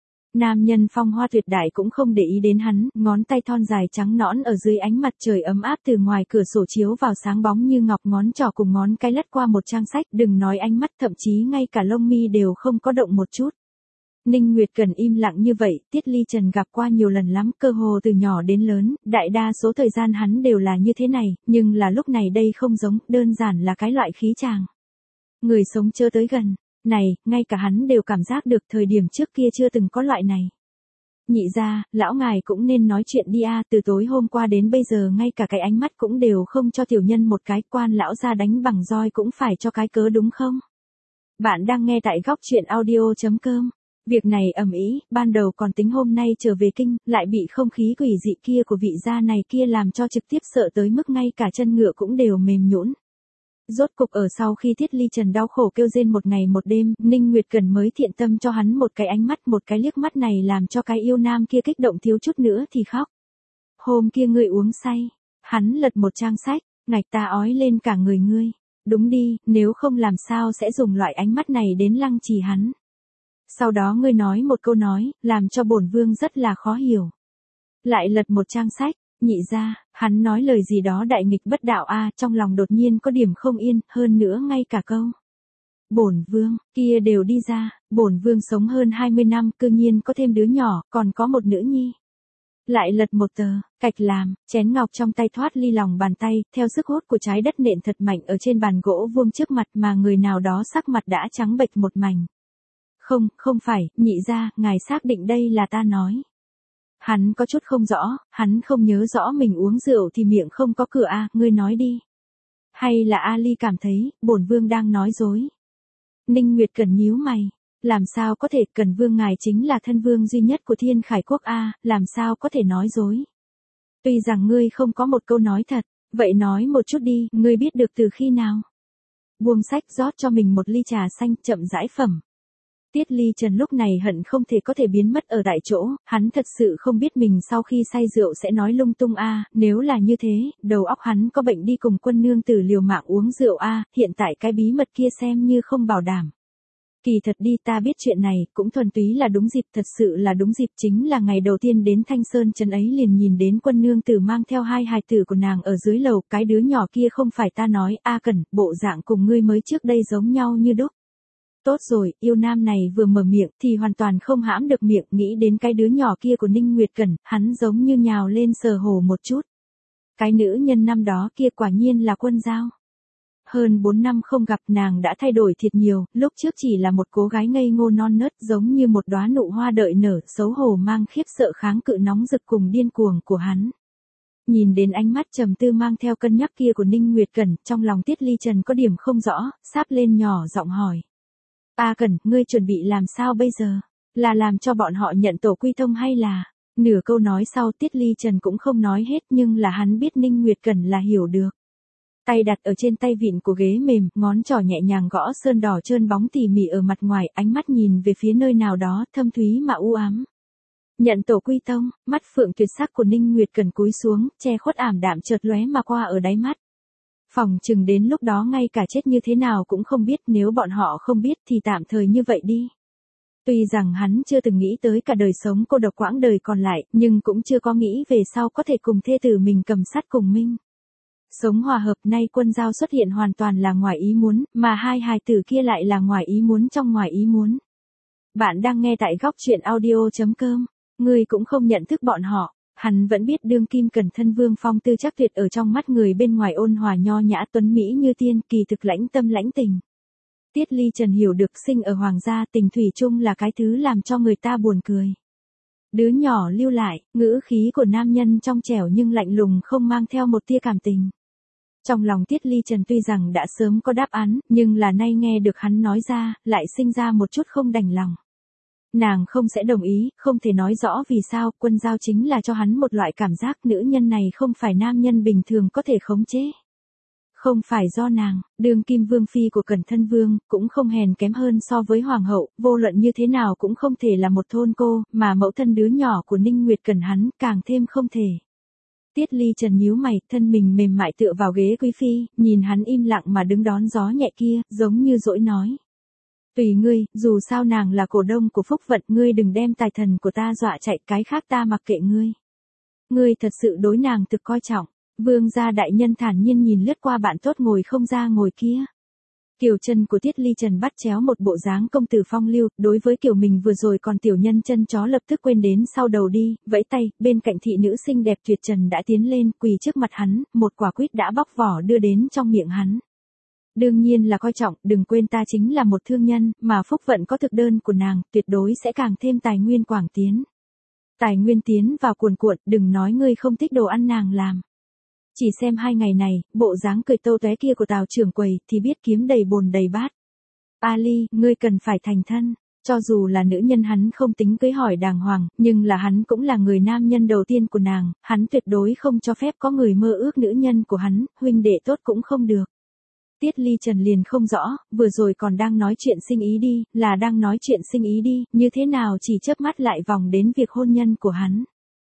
Nam nhân phong hoa tuyệt đại cũng không để ý đến hắn, ngón tay thon dài trắng nõn ở dưới ánh mặt trời ấm áp từ ngoài cửa sổ chiếu vào sáng bóng như ngọc, ngón trỏ cùng ngón cái lướt qua một trang sách, đừng nói ánh mắt, thậm chí ngay cả lông mi đều không có động một chút. Ninh Nguyệt Cần im lặng như vậy, Tiết Ly Trần gặp qua nhiều lần lắm, cơ hồ từ nhỏ đến lớn, đại đa số thời gian hắn đều là như thế này, nhưng là lúc này đây không giống, đơn giản là cái loại khí chàng. Người sống chớ tới gần, này, ngay cả hắn đều cảm giác được thời điểm trước kia chưa từng có loại này. Nhị gia, lão ngài cũng nên nói chuyện đi a, từ tối hôm qua đến bây giờ ngay cả cái ánh mắt cũng đều không cho tiểu nhân một cái, quan lão gia đánh bằng roi cũng phải cho cái cớ đúng không? Bạn đang nghe tại góc truyện audio chấm com. Việc này ầm ĩ, ban đầu còn tính hôm nay trở về kinh, lại bị không khí quỷ dị kia của vị gia này kia làm cho trực tiếp sợ tới mức ngay cả chân ngựa cũng đều mềm nhũn. Rốt cục ở sau khi Tiết Ly Trần đau khổ kêu rên một ngày một đêm, Ninh Nguyệt Cần mới thiện tâm cho hắn một cái ánh mắt, một cái liếc mắt này làm cho cái yêu nam kia kích động thiếu chút nữa thì khóc. Hôm kia ngươi uống say, hắn lật một trang sách, ngạch ta ói lên cả người ngươi. Đúng đi, nếu không làm sao sẽ dùng loại ánh mắt này đến lăng trì hắn. Sau đó ngươi nói một câu nói, làm cho bổn vương rất là khó hiểu. Lại lật một trang sách, nhị gia, hắn nói lời gì đó đại nghịch bất đạo a, trong lòng đột nhiên có điểm không yên, hơn nữa ngay cả câu bổn vương kia đều đi ra, bổn vương sống hơn hai mươi năm, cư nhiên có thêm đứa nhỏ, còn có một nữ nhi. Lại lật một tờ, cạch làm, chén ngọc trong tay thoát ly lòng bàn tay, theo sức hút của trái đất nện thật mạnh ở trên bàn gỗ vuông trước mặt mà người nào đó sắc mặt đã trắng bệch một mảnh. Không, không phải, nhị gia, ngài xác định đây là ta nói. Hắn có chút không rõ, hắn không nhớ rõ mình uống rượu thì miệng không có cửa a, ngươi nói đi. Hay là Ali cảm thấy, bổn vương đang nói dối. Ninh Nguyệt Cần nhíu mày, làm sao có thể, Cần vương ngài chính là thân vương duy nhất của Thiên Khải quốc a, làm sao có thể nói dối. Tuy rằng ngươi không có một câu nói thật, vậy nói một chút đi, ngươi biết được từ khi nào. Buông sách rót cho mình một ly trà xanh, chậm rãi phẩm. Tiết Ly Trần lúc này hận không thể có thể biến mất ở tại chỗ, hắn thật sự không biết mình sau khi say rượu sẽ nói lung tung a, nếu là như thế, đầu óc hắn có bệnh đi cùng quân nương tử liều mạng uống rượu a, hiện tại cái bí mật kia xem như không bảo đảm. Kỳ thật đi, ta biết chuyện này, cũng thuần túy là đúng dịp, thật sự là đúng dịp, chính là ngày đầu tiên đến Thanh Sơn trấn ấy liền nhìn đến quân nương tử mang theo hai hài tử của nàng ở dưới lầu, cái đứa nhỏ kia không phải ta nói, a Cẩn, bộ dạng cùng ngươi mới trước đây giống nhau như đúc. Tốt rồi, yêu nam này vừa mở miệng thì hoàn toàn không hãm được miệng, nghĩ đến cái đứa nhỏ kia của Ninh Nguyệt Cẩn, hắn giống như nhào lên sờ hổ một chút. Cái nữ nhân năm đó kia quả nhiên là Quân Giao. Hơn bốn năm không gặp, nàng đã thay đổi thiệt nhiều, lúc trước chỉ là một cô gái ngây ngô non nớt giống như một đóa nụ hoa đợi nở, xấu hổ mang khiếp sợ kháng cự nóng rực cùng điên cuồng của hắn. Nhìn đến ánh mắt trầm tư mang theo cân nhắc kia của Ninh Nguyệt Cẩn, trong lòng Tiết Ly Trần có điểm không rõ, sáp lên nhỏ giọng hỏi. A Cẩn, ngươi chuẩn bị làm sao bây giờ? Là làm cho bọn họ nhận tổ quy thông hay là... Nửa câu nói sau Tiết Ly Trần cũng không nói hết, nhưng là hắn biết Ninh Nguyệt Cẩn là hiểu được. Tay đặt ở trên tay vịn của ghế mềm, ngón trỏ nhẹ nhàng gõ sơn đỏ trơn bóng tỉ mỉ ở mặt ngoài, ánh mắt nhìn về phía nơi nào đó, thâm thúy mà u ám. Nhận tổ quy tông, mắt phượng tuyệt sắc của Ninh Nguyệt Cẩn cúi xuống, che khuất ảm đạm chợt lóe mà qua ở đáy mắt. Phòng chừng đến lúc đó ngay cả chết như thế nào cũng không biết, nếu bọn họ không biết thì tạm thời như vậy đi. Tuy rằng hắn chưa từng nghĩ tới cả đời sống cô độc quãng đời còn lại, nhưng cũng chưa có nghĩ về sau có thể cùng thê tử mình cầm sắt cùng minh. Sống hòa hợp, nay Quân Giao xuất hiện hoàn toàn là ngoài ý muốn, mà hai hài tử kia lại là ngoài ý muốn trong ngoài ý muốn. Bạn đang nghe tại góc truyện audio chấm com, ngươi cũng không nhận thức bọn họ. Hắn vẫn biết đương kim Cẩn thân vương phong tư chắc tuyệt ở trong mắt người bên ngoài ôn hòa nho nhã tuấn mỹ như tiên, kỳ thực lãnh tâm lãnh tình. Tiết Ly Trần hiểu được sinh ở hoàng gia tình thủy chung là cái thứ làm cho người ta buồn cười. Đứa nhỏ lưu lại, ngữ khí của nam nhân trong trẻo nhưng lạnh lùng không mang theo một tia cảm tình. Trong lòng Tiết Ly Trần tuy rằng đã sớm có đáp án, nhưng là nay nghe được hắn nói ra, lại sinh ra một chút không đành lòng. Nàng không sẽ đồng ý, không thể nói rõ vì sao, Quân Giao chính là cho hắn một loại cảm giác nữ nhân này không phải nam nhân bình thường có thể khống chế. Không phải do nàng, đương kim vương phi của Cẩn Thân Vương, cũng không hèn kém hơn so với hoàng hậu, vô luận như thế nào cũng không thể là một thôn cô, mà mẫu thân đứa nhỏ của Ninh Nguyệt Cẩn hắn, càng thêm không thể. Tiết Ly Trần nhíu mày, thân mình mềm mại tựa vào ghế quý phi, nhìn hắn im lặng mà đứng đón gió nhẹ kia, giống như dỗi nói. Tùy ngươi, dù sao nàng là cổ đông của Phúc Vận, ngươi đừng đem tài thần của ta dọa chạy, cái khác ta mặc kệ ngươi. Ngươi thật sự đối nàng thực coi trọng. Vương gia đại nhân thản nhiên nhìn lướt qua bạn tốt ngồi không ra ngồi kia. Kiều chân của Tiết Ly Trần bắt chéo một bộ dáng công tử phong lưu, đối với kiểu mình vừa rồi còn tiểu nhân chân chó lập tức quên đến sau đầu đi, vẫy tay, bên cạnh thị nữ xinh đẹp tuyệt trần đã tiến lên, quỳ trước mặt hắn, một quả quýt đã bóc vỏ đưa đến trong miệng hắn. Đương nhiên là coi trọng, đừng quên ta chính là một thương nhân, mà Phúc Vận có thực đơn của nàng, tuyệt đối sẽ càng thêm tài nguyên quảng tiến. Tài nguyên tiến vào cuồn cuộn, đừng nói ngươi không thích đồ ăn nàng làm. Chỉ xem hai ngày này, bộ dáng cười tô tóe kia của Tào trưởng quầy thì biết kiếm đầy bồn đầy bát. Ali, ngươi cần phải thành thân. Cho dù là nữ nhân hắn không tính cưới hỏi đàng hoàng, nhưng là hắn cũng là người nam nhân đầu tiên của nàng, hắn tuyệt đối không cho phép có người mơ ước nữ nhân của hắn, huynh đệ tốt cũng không được. Tiết Ly Trần liền không rõ, vừa rồi còn đang nói chuyện sinh ý đi, là đang nói chuyện sinh ý đi, như thế nào chỉ chớp mắt lại vòng đến việc hôn nhân của hắn.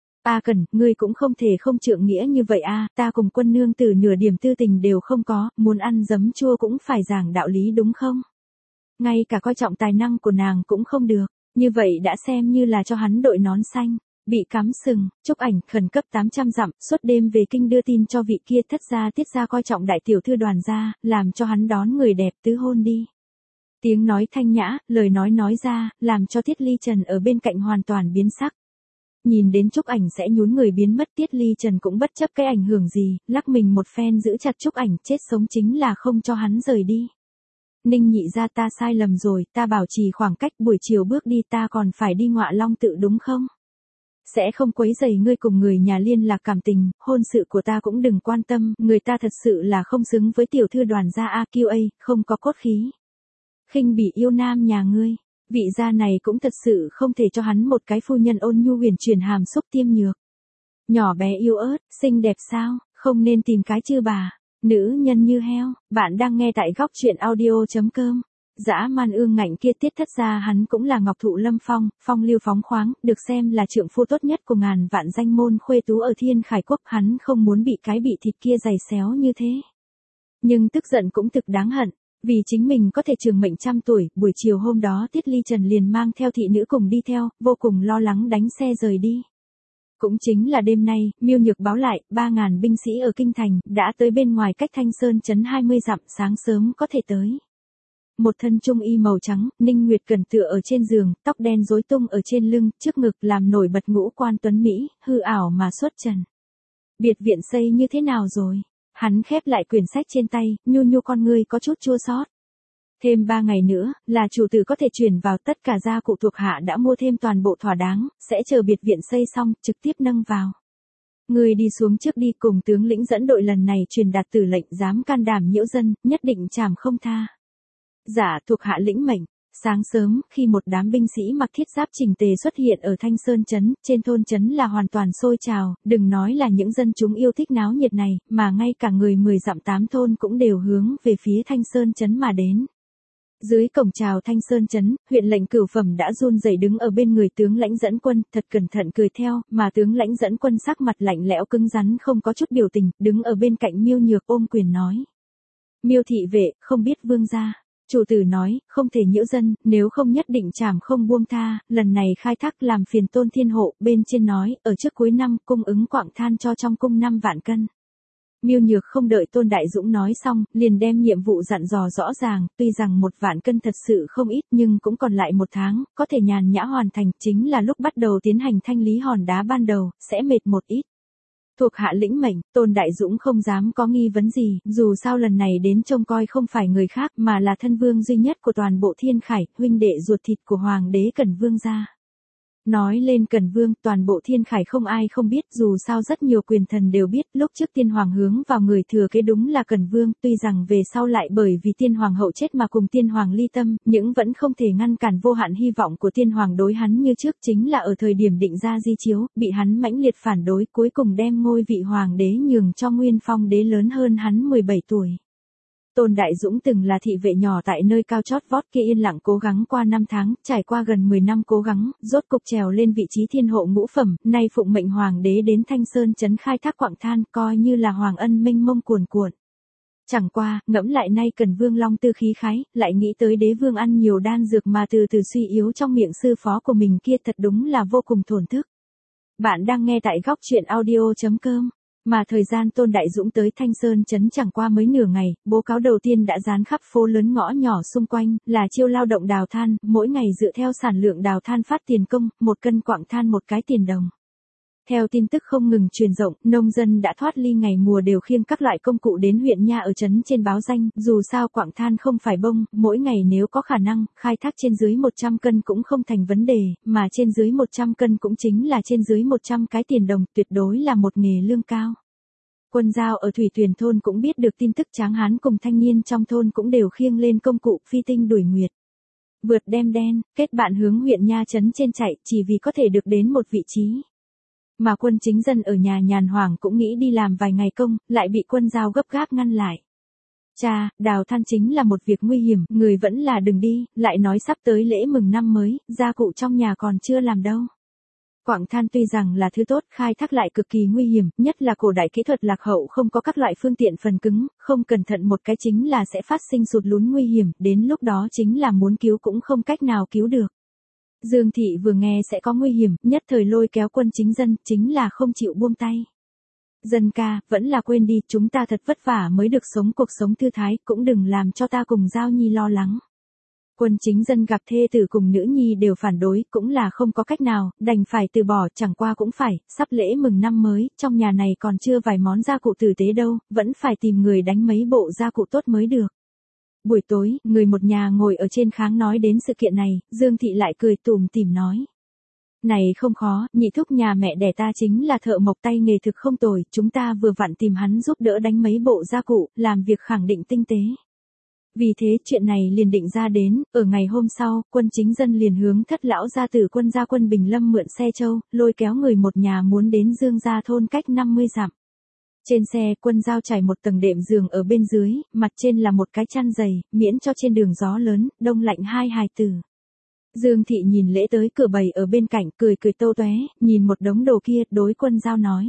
A Cẩn, ngươi cũng không thể không trượng nghĩa như vậy a, ta cùng quân nương tử nửa điểm tư tình đều không có, muốn ăn giấm chua cũng phải giảng đạo lý đúng không? Ngay cả coi trọng tài năng của nàng cũng không được, như vậy đã xem như là cho hắn đội nón xanh, bị cắm sừng, chúc ảnh khẩn cấp tám trăm dặm, suốt đêm về kinh đưa tin cho vị kia thất gia tiết gia coi trọng đại tiểu thư Đoàn gia, làm cho hắn đón người đẹp tứ hôn đi. Tiếng nói thanh nhã, lời nói nói ra, làm cho Tiết Ly Trần ở bên cạnh hoàn toàn biến sắc. Nhìn đến Trúc Ảnh sẽ nhún người biến mất, Tiết Ly Trần cũng bất chấp cái ảnh hưởng gì, lắc mình một phen giữ chặt Trúc Ảnh, chết sống chính là không cho hắn rời đi. Ninh nhị ra, ta sai lầm rồi, ta bảo trì khoảng cách, buổi chiều bước đi, ta còn phải đi Ngọa Long Tự đúng không? Sẽ không quấy rầy ngươi cùng người nhà liên lạc cảm tình, hôn sự của ta cũng đừng quan tâm, người ta thật sự là không xứng với tiểu thư Đoàn gia a quy a, không có cốt khí. Khinh bỉ yêu nam nhà ngươi. Vị gia này cũng thật sự không thể cho hắn một cái phu nhân ôn nhu huyền chuyển hàm xúc tiêm nhược. Nhỏ bé yêu ớt, xinh đẹp sao, không nên tìm cái chư bà, nữ nhân như heo. Bạn đang nghe tại góc truyện audio chấm com. Dã man ương ngạnh kia tiết thất gia hắn cũng là ngọc thụ lâm phong, phong lưu phóng khoáng, được xem là trượng phu tốt nhất của ngàn vạn danh môn khuê tú ở Thiên Khải Quốc, hắn không muốn bị cái bị thịt kia giày xéo như thế. Nhưng tức giận cũng thực đáng hận. Vì chính mình có thể trường mệnh trăm tuổi, buổi chiều hôm đó Tiết Ly Trần liền mang theo thị nữ cùng đi theo, vô cùng lo lắng đánh xe rời đi. Cũng chính là đêm nay, Miêu Nhược báo lại, ba ngàn binh sĩ ở Kinh Thành, đã tới bên ngoài cách Thanh Sơn trấn hai mươi dặm, sáng sớm có thể tới. Một thân trung y màu trắng, Ninh Nguyệt Cẩn tựa ở trên giường, tóc đen rối tung ở trên lưng, trước ngực làm nổi bật ngũ quan tuấn Mỹ, hư ảo mà xuất trần. Biệt viện xây như thế nào rồi? Hắn khép lại quyển sách trên tay, nhu nhu con ngươi có chút chua xót. Thêm ba ngày nữa, là chủ tử có thể chuyển vào, tất cả gia cụ thuộc hạ đã mua thêm toàn bộ thỏa đáng, sẽ chờ biệt viện xây xong, trực tiếp nâng vào. Người đi xuống trước đi, cùng tướng lĩnh dẫn đội lần này truyền đạt tử lệnh, dám can đảm nhiễu dân, nhất định trảm không tha. Dạ, thuộc hạ lĩnh mệnh. Sáng sớm, khi một đám binh sĩ mặc thiết giáp chỉnh tề xuất hiện ở Thanh Sơn trấn, trên thôn trấn là hoàn toàn sôi trào, đừng nói là những dân chúng yêu thích náo nhiệt này, mà ngay cả người mười dặm tám thôn cũng đều hướng về phía Thanh Sơn trấn mà đến. Dưới cổng chào Thanh Sơn trấn, huyện lệnh cửu phẩm đã run rẩy đứng ở bên người tướng lãnh dẫn quân, thật cẩn thận cười theo, mà tướng lãnh dẫn quân sắc mặt lạnh lẽo cứng rắn không có chút biểu tình, đứng ở bên cạnh Miêu Nhược ôm quyền nói. Miêu thị vệ, không biết vương gia. Chủ tử nói, không thể nhiễu dân, nếu không nhất định trảm không buông tha, lần này khai thác làm phiền Tôn Thiên Hộ, bên trên nói, ở trước cuối năm, cung ứng quặng than cho trong cung năm vạn cân. Miêu Nhược không đợi Tôn Đại Dũng nói xong, liền đem nhiệm vụ dặn dò rõ ràng, tuy rằng một vạn cân thật sự không ít nhưng cũng còn lại một tháng, có thể nhàn nhã hoàn thành, chính là lúc bắt đầu tiến hành thanh lý hòn đá ban đầu, sẽ mệt một ít. Thuộc hạ lĩnh mệnh, Tôn Đại Dũng không dám có nghi vấn gì, dù sao lần này đến trông coi không phải người khác mà là thân vương duy nhất của toàn bộ Thiên Khải, huynh đệ ruột thịt của Hoàng đế Cẩn Vương gia. Nói lên Cần Vương, toàn bộ Thiên Khải không ai không biết, dù sao rất nhiều quyền thần đều biết, lúc trước tiên hoàng hướng vào người thừa kế đúng là Cần Vương, tuy rằng về sau lại bởi vì tiên hoàng hậu chết mà cùng tiên hoàng ly tâm, nhưng vẫn không thể ngăn cản vô hạn hy vọng của tiên hoàng đối hắn như trước, chính là ở thời điểm định ra di chiếu, bị hắn mãnh liệt phản đối, cuối cùng đem ngôi vị hoàng đế nhường cho Nguyên Phong đế lớn hơn hắn mười bảy tuổi. Tôn Đại Dũng từng là thị vệ nhỏ tại nơi cao chót vót kia yên lặng cố gắng qua năm tháng, trải qua gần mười năm cố gắng, rốt cục trèo lên vị trí thiên hộ ngũ phẩm, nay phụng mệnh hoàng đế đến Thanh Sơn trấn khai thác quặng than, coi như là hoàng ân mênh mông cuồn cuộn. Chẳng qua, ngẫm lại nay Cần Vương long tư khí khái, lại nghĩ tới đế vương ăn nhiều đan dược mà từ từ suy yếu trong miệng sư phó của mình kia, thật đúng là vô cùng thổn thức. Bạn đang nghe tại góc truyện audio chấm com. Mà thời gian Tôn Đại Dũng tới Thanh Sơn trấn chẳng qua mới nửa ngày, bố cáo đầu tiên đã dán khắp phố lớn ngõ nhỏ xung quanh, là chiêu lao động đào than, mỗi ngày dựa theo sản lượng đào than phát tiền công, một cân quặng than một cái tiền đồng. Theo tin tức không ngừng truyền rộng, nông dân đã thoát ly ngày mùa đều khiêng các loại công cụ đến huyện nha ở trấn trên báo danh, dù sao quặng than không phải bông, mỗi ngày nếu có khả năng, khai thác trên dưới một trăm cân cũng không thành vấn đề, mà trên dưới một trăm cân cũng chính là trên dưới một trăm cái tiền đồng, tuyệt đối là một nghề lương cao. Quân Giao ở Thủy Tuyền thôn cũng biết được tin tức, tráng hán cùng thanh niên trong thôn cũng đều khiêng lên công cụ phi tinh đuổi nguyệt. Vượt đêm đen, kết bạn hướng huyện nha trấn trên chạy, chỉ vì có thể được đến một vị trí. Mà quân chính dân ở nhà nhàn hoàng cũng nghĩ đi làm vài ngày công, lại bị Quân Giao gấp gáp ngăn lại. Cha, đào than chính là một việc nguy hiểm, người vẫn là đừng đi, lại nói sắp tới lễ mừng năm mới, gia cụ trong nhà còn chưa làm đâu. Quặng than tuy rằng là thứ tốt, khai thác lại cực kỳ nguy hiểm, nhất là cổ đại kỹ thuật lạc hậu không có các loại phương tiện phần cứng, không cẩn thận một cái chính là sẽ phát sinh sụt lún nguy hiểm, đến lúc đó chính là muốn cứu cũng không cách nào cứu được. Dương Thị vừa nghe sẽ có nguy hiểm, nhất thời lôi kéo quân chính dân, chính là không chịu buông tay. Dân ca, vẫn là quên đi, chúng ta thật vất vả mới được sống cuộc sống thư thái, cũng đừng làm cho ta cùng Giao Nhi lo lắng. Quân chính dân gặp thê tử cùng nữ nhi đều phản đối, cũng là không có cách nào, đành phải từ bỏ, chẳng qua cũng phải, sắp lễ mừng năm mới, trong nhà này còn chưa vài món gia cụ tử tế đâu, vẫn phải tìm người đánh mấy bộ gia cụ tốt mới được. Buổi tối, người một nhà ngồi ở trên kháng nói đến sự kiện này, Dương Thị lại cười tủm tỉm nói. Này không khó, nhị thúc nhà mẹ đẻ ta chính là thợ mộc tay nghề thực không tồi, chúng ta vừa vặn tìm hắn giúp đỡ đánh mấy bộ gia cụ, làm việc khẳng định tinh tế. Vì thế chuyện này liền định ra đến, ở ngày hôm sau, quân chính dân liền hướng thất lão gia tử Quân gia Quân Bình Lâm mượn xe châu, lôi kéo người một nhà muốn đến Dương gia thôn cách năm mươi dặm. Trên xe, Quân Giao trải một tầng đệm giường ở bên dưới, mặt trên là một cái chăn dày, miễn cho trên đường gió lớn, đông lạnh hai hài tử. Dương Thị nhìn lễ tới cửa bày ở bên cạnh, cười cười tô tóe, nhìn một đống đồ kia, đối Quân Giao nói.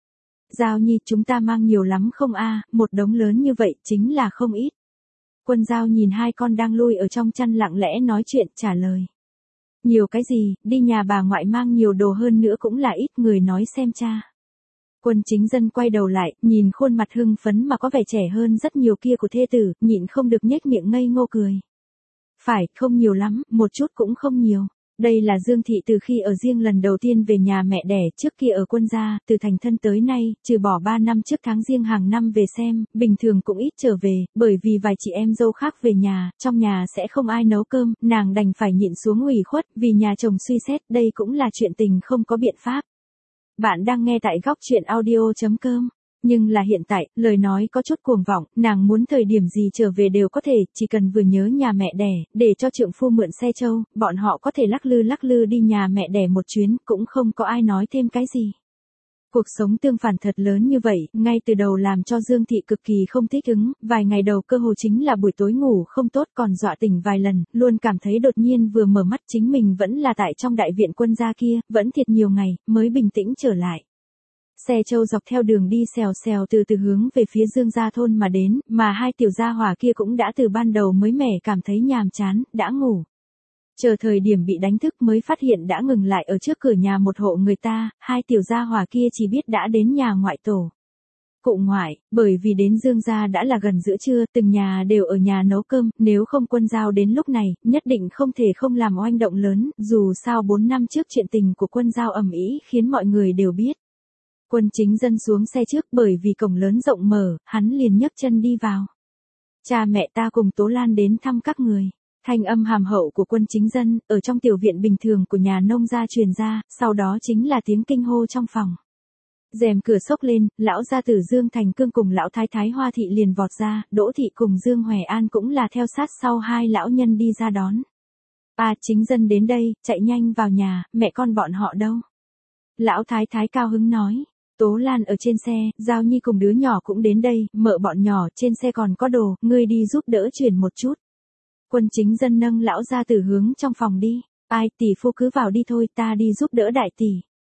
Giao Nhi, chúng ta mang nhiều lắm không a, một đống lớn như vậy, chính là không ít. Quân Giao nhìn hai con đang lui ở trong chăn lặng lẽ nói chuyện, trả lời. Nhiều cái gì, đi nhà bà ngoại mang nhiều đồ hơn nữa cũng là ít, người nói xem cha. Quân chính dân quay đầu lại, nhìn khuôn mặt hưng phấn mà có vẻ trẻ hơn rất nhiều kia của thê tử, nhịn không được nhếch miệng ngây ngô cười. Phải, không nhiều lắm, một chút cũng không nhiều. Đây là Dương Thị từ khi ở riêng lần đầu tiên về nhà mẹ đẻ, trước kia ở Quân gia, từ thành thân tới nay, trừ bỏ ba năm trước tháng riêng hàng năm về xem, bình thường cũng ít trở về, bởi vì vài chị em dâu khác về nhà, trong nhà sẽ không ai nấu cơm, nàng đành phải nhịn xuống ủy khuất, vì nhà chồng suy xét, đây cũng là chuyện tình không có biện pháp. Bạn đang nghe tại góc truyện audio chấm com. Nhưng là hiện tại, lời nói có chút cuồng vọng, nàng muốn thời điểm gì trở về đều có thể, chỉ cần vừa nhớ nhà mẹ đẻ, để cho trượng phu mượn xe châu, bọn họ có thể lắc lư lắc lư đi nhà mẹ đẻ một chuyến, cũng không có ai nói thêm cái gì. Cuộc sống tương phản thật lớn như vậy, ngay từ đầu làm cho Dương Thị cực kỳ không thích ứng, vài ngày đầu cơ hồ chính là buổi tối ngủ không tốt còn dọa tỉnh vài lần, luôn cảm thấy đột nhiên vừa mở mắt chính mình vẫn là tại trong đại viện Quân gia kia, vẫn thiệt nhiều ngày, mới bình tĩnh trở lại. Xe châu dọc theo đường đi xèo xèo từ từ hướng về phía Dương gia thôn mà đến, mà hai tiểu gia hỏa kia cũng đã từ ban đầu mới mẻ cảm thấy nhàm chán, đã ngủ. Chờ thời điểm bị đánh thức mới phát hiện đã ngừng lại ở trước cửa nhà một hộ người ta, hai tiểu gia hỏa kia chỉ biết đã đến nhà ngoại tổ. Cụ ngoại, bởi vì đến Dương gia đã là gần giữa trưa, từng nhà đều ở nhà nấu cơm, nếu không Quân Giao đến lúc này, nhất định không thể không làm oanh động lớn, dù sao bốn năm trước chuyện tình của Quân Giao ầm ĩ khiến mọi người đều biết. Quân chính dân xuống xe trước bởi vì cổng lớn rộng mở, hắn liền nhấc chân đi vào. Cha mẹ ta cùng Tố Lan đến thăm các người. Thanh âm hàm hậu của Quân Chính Dân, ở trong tiểu viện bình thường của nhà nông gia truyền ra, sau đó chính là tiếng kinh hô trong phòng. Rèm cửa xốc lên, lão gia tử Dương Thành Cương cùng lão thái thái Hoa Thị liền vọt ra, Đỗ Thị cùng Dương Hoài An cũng là theo sát sau hai lão nhân đi ra đón. À, Chính Dân đến đây, chạy nhanh vào nhà, mẹ con bọn họ đâu? Lão thái thái cao hứng nói. Tố Lan ở trên xe, Giao Nhi cùng đứa nhỏ cũng đến đây, mợ bọn nhỏ trên xe còn có đồ, ngươi đi giúp đỡ chuyển một chút. Quân Chính Dân nâng lão gia tử hướng trong phòng đi. Ai, tỷ phu cứ vào đi thôi, ta đi giúp đỡ đại tỷ.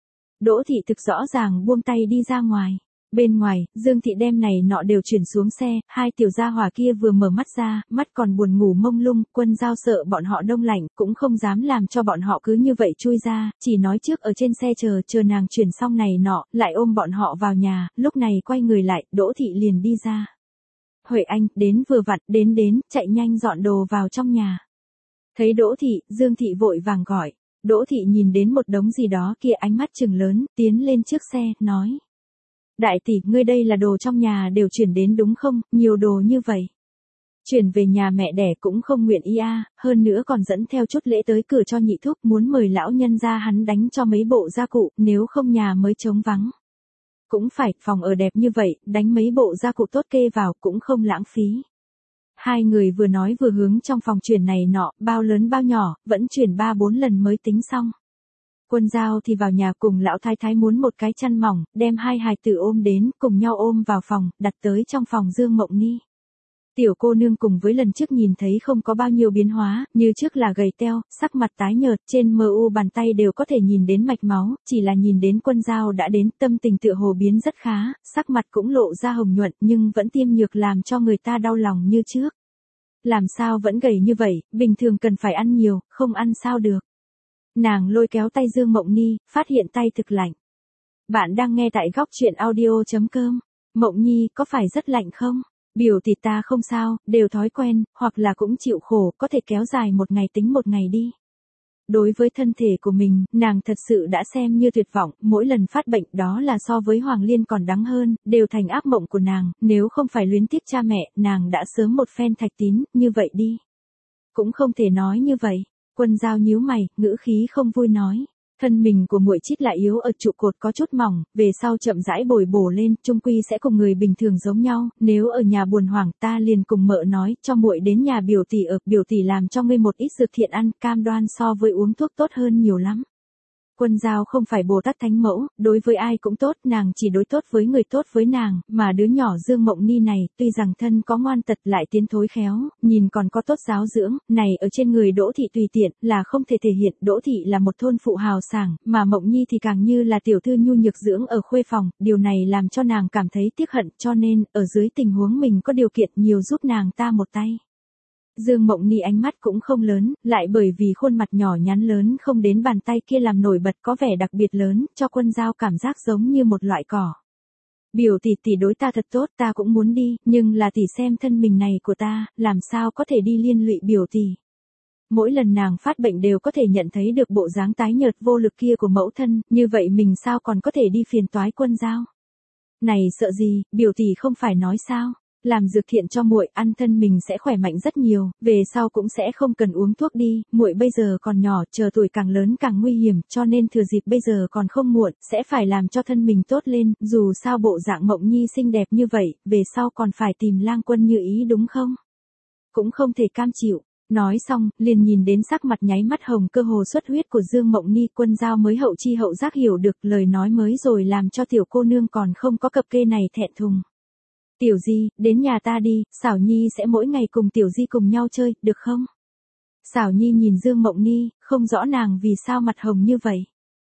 Đỗ Thị thực rõ ràng buông tay đi ra ngoài. Bên ngoài, Dương Thị đem này nọ đều chuyển xuống xe, hai tiểu gia hỏa kia vừa mở mắt ra, mắt còn buồn ngủ mông lung, Quân Giao sợ bọn họ đông lạnh, cũng không dám làm cho bọn họ cứ như vậy chui ra, chỉ nói trước ở trên xe chờ, chờ nàng chuyển xong này nọ, lại ôm bọn họ vào nhà, lúc này quay người lại, Đỗ Thị liền đi ra. Huệ Anh, đến vừa vặn, đến đến, chạy nhanh dọn đồ vào trong nhà. Thấy Đỗ Thị, Dương Thị vội vàng gọi. Đỗ Thị nhìn đến một đống gì đó kia ánh mắt trừng lớn, tiến lên trước xe, nói. Đại tỷ, ngươi đây là đồ trong nhà đều chuyển đến đúng không, nhiều đồ như vậy. Chuyển về nhà mẹ đẻ cũng không nguyện ý a, hơn nữa còn dẫn theo chút lễ tới cửa cho nhị thúc, muốn mời lão nhân ra hắn đánh cho mấy bộ gia cụ, nếu không nhà mới trống vắng. Cũng phải, phòng ở đẹp như vậy, đánh mấy bộ gia cụ tốt kê vào cũng không lãng phí. Hai người vừa nói vừa hướng trong phòng chuyển này nọ, bao lớn bao nhỏ, vẫn chuyển ba bốn lần mới tính xong. Quân Giao thì vào nhà cùng lão thái thái muốn một cái chăn mỏng, đem hai hài tử ôm đến, cùng nhau ôm vào phòng, đặt tới trong phòng Dương Mộng Ni. Tiểu cô nương cùng với lần trước nhìn thấy không có bao nhiêu biến hóa, như trước là gầy teo, sắc mặt tái nhợt, trên mờ u bàn tay đều có thể nhìn đến mạch máu, chỉ là nhìn đến Quân Giao đã đến, tâm tình tựa hồ biến rất khá, sắc mặt cũng lộ ra hồng nhuận nhưng vẫn tiêm nhược làm cho người ta đau lòng như trước. Làm sao vẫn gầy như vậy, bình thường cần phải ăn nhiều, không ăn sao được. Nàng lôi kéo tay Dương Mộng Ni, phát hiện tay thực lạnh. Bạn đang nghe tại góc truyện audio chấm com. Mộng Nhi, có phải rất lạnh không? Biểu tỷ ta không sao, đều thói quen, hoặc là cũng chịu khổ, có thể kéo dài một ngày tính một ngày đi. Đối với thân thể của mình, nàng thật sự đã xem như tuyệt vọng, mỗi lần phát bệnh đó là so với Hoàng Liên còn đắng hơn, đều thành ác mộng của nàng, nếu không phải luyến tiếc cha mẹ, nàng đã sớm một phen thạch tín, như vậy đi. Cũng không thể nói như vậy. Quân Giao nhíu mày, ngữ khí không vui nói. Thân mình của muội chít lại yếu ở trụ cột có chút mỏng, về sau chậm rãi bồi bổ lên, chung quy sẽ cùng người bình thường giống nhau, nếu ở nhà buồn hoảng ta liền cùng mợ nói, cho muội đến nhà biểu tỷ ở, biểu tỷ làm cho ngươi một ít dược thiện ăn, cam đoan so với uống thuốc tốt hơn nhiều lắm. Quân Giao không phải Bồ Tát Thánh Mẫu, đối với ai cũng tốt, nàng chỉ đối tốt với người tốt với nàng, mà đứa nhỏ Dương Mộng Ni này, tuy rằng thân có ngoan tật lại tiến thối khéo, nhìn còn có tốt giáo dưỡng, này ở trên người Đỗ Thị tùy tiện, là không thể thể hiện, Đỗ Thị là một thôn phụ hào sảng, mà Mộng Nhi thì càng như là tiểu thư nhu nhược dưỡng ở khuê phòng, điều này làm cho nàng cảm thấy tiếc hận, cho nên, ở dưới tình huống mình có điều kiện nhiều giúp nàng ta một tay. Dương Mộng Ni ánh mắt cũng không lớn, lại bởi vì khuôn mặt nhỏ nhắn lớn không đến bàn tay kia làm nổi bật có vẻ đặc biệt lớn, cho Quân Giao cảm giác giống như một loại cỏ. Biểu tỷ tỷ đối ta thật tốt, ta cũng muốn đi, nhưng là tỷ xem thân mình này của ta, làm sao có thể đi liên lụy biểu tỷ. Mỗi lần nàng phát bệnh đều có thể nhận thấy được bộ dáng tái nhợt vô lực kia của mẫu thân, như vậy mình sao còn có thể đi phiền toái Quân Giao. Này sợ gì, biểu tỷ không phải nói sao. Làm dược thiện cho muội, ăn thân mình sẽ khỏe mạnh rất nhiều, về sau cũng sẽ không cần uống thuốc đi, muội bây giờ còn nhỏ, chờ tuổi càng lớn càng nguy hiểm, cho nên thừa dịp bây giờ còn không muộn, sẽ phải làm cho thân mình tốt lên, dù sao bộ dạng Mộng Nhi xinh đẹp như vậy, về sau còn phải tìm Lang Quân như ý đúng không? Cũng không thể cam chịu. Nói xong, liền nhìn đến sắc mặt nháy mắt hồng cơ hồ xuất huyết của Dương Mộng Ni, Quân Giao mới hậu chi hậu giác hiểu được lời nói mới rồi làm cho tiểu cô nương còn không có cập kê này thẹn thùng. Tiểu Di, đến nhà ta đi, Xảo Nhi sẽ mỗi ngày cùng Tiểu Di cùng nhau chơi, được không? Xảo Nhi nhìn Dương Mộng Ni, không rõ nàng vì sao mặt hồng như vậy.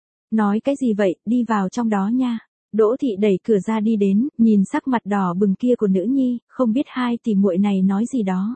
Nói cái gì vậy, đi vào trong đó nha. Đỗ Thị đẩy cửa ra đi đến, nhìn sắc mặt đỏ bừng kia của nữ nhi, không biết hai tỷ muội này nói gì đó.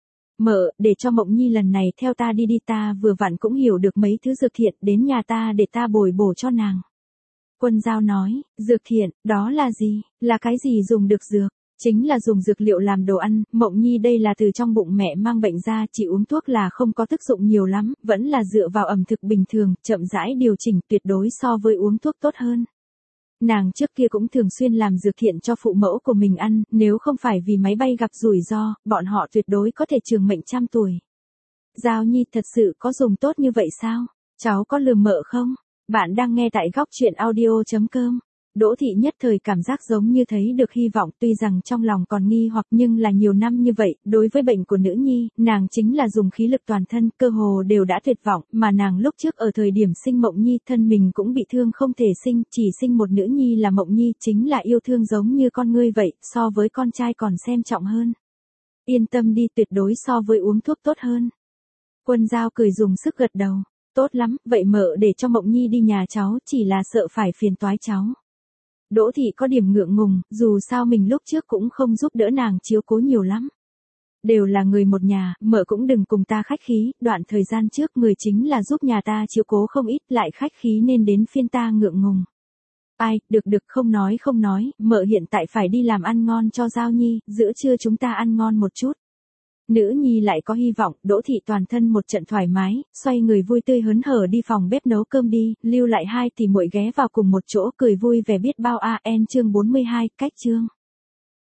Mợ, để cho Mộng Nhi lần này theo ta đi đi, ta vừa vặn cũng hiểu được mấy thứ dược thiện, đến nhà ta để ta bồi bổ cho nàng. Quân Giao nói, dược thiện, đó là gì, là cái gì dùng được dược? Chính là dùng dược liệu làm đồ ăn, Mộng Nhi đây là từ trong bụng mẹ mang bệnh ra, chỉ uống thuốc là không có tác dụng nhiều lắm, vẫn là dựa vào ẩm thực bình thường, chậm rãi điều chỉnh, tuyệt đối so với uống thuốc tốt hơn. Nàng trước kia cũng thường xuyên làm dược thiện cho phụ mẫu của mình ăn, nếu không phải vì máy bay gặp rủi ro, bọn họ tuyệt đối có thể trường mệnh trăm tuổi. Giao Nhi thật sự có dùng tốt như vậy sao? Cháu có lừa mợ không? Bạn đang nghe tại góc truyện audio.com. Đỗ Thị nhất thời cảm giác giống như thấy được hy vọng, tuy rằng trong lòng còn nghi hoặc nhưng là nhiều năm như vậy, đối với bệnh của nữ nhi, nàng chính là dùng khí lực toàn thân, cơ hồ đều đã tuyệt vọng, mà nàng lúc trước ở thời điểm sinh Mộng Nhi, thân mình cũng bị thương không thể sinh, chỉ sinh một nữ nhi là Mộng Nhi, chính là yêu thương giống như con ngươi vậy, so với con trai còn xem trọng hơn. Yên tâm đi, tuyệt đối so với uống thuốc tốt hơn. Quân Giao cười dùng sức gật đầu, tốt lắm, vậy mợ để cho Mộng Nhi đi nhà cháu, chỉ là sợ phải phiền toái cháu. Đỗ Thị có điểm ngượng ngùng, dù sao mình lúc trước cũng không giúp đỡ nàng chiếu cố nhiều lắm. Đều là người một nhà, mợ cũng đừng cùng ta khách khí, đoạn thời gian trước người chính là giúp nhà ta chiếu cố không ít, lại khách khí nên đến phiên ta ngượng ngùng. Ai, được được, không nói không nói, mợ hiện tại phải đi làm ăn ngon cho Giao Nhi, giữa trưa chúng ta ăn ngon một chút. Nữ nhi lại có hy vọng, Đỗ Thị toàn thân một trận thoải mái, xoay người vui tươi hớn hở đi phòng bếp nấu cơm đi, lưu lại hai tỷ muội ghé vào cùng một chỗ cười vui vẻ biết bao a en chương bốn mươi hai, cách chương.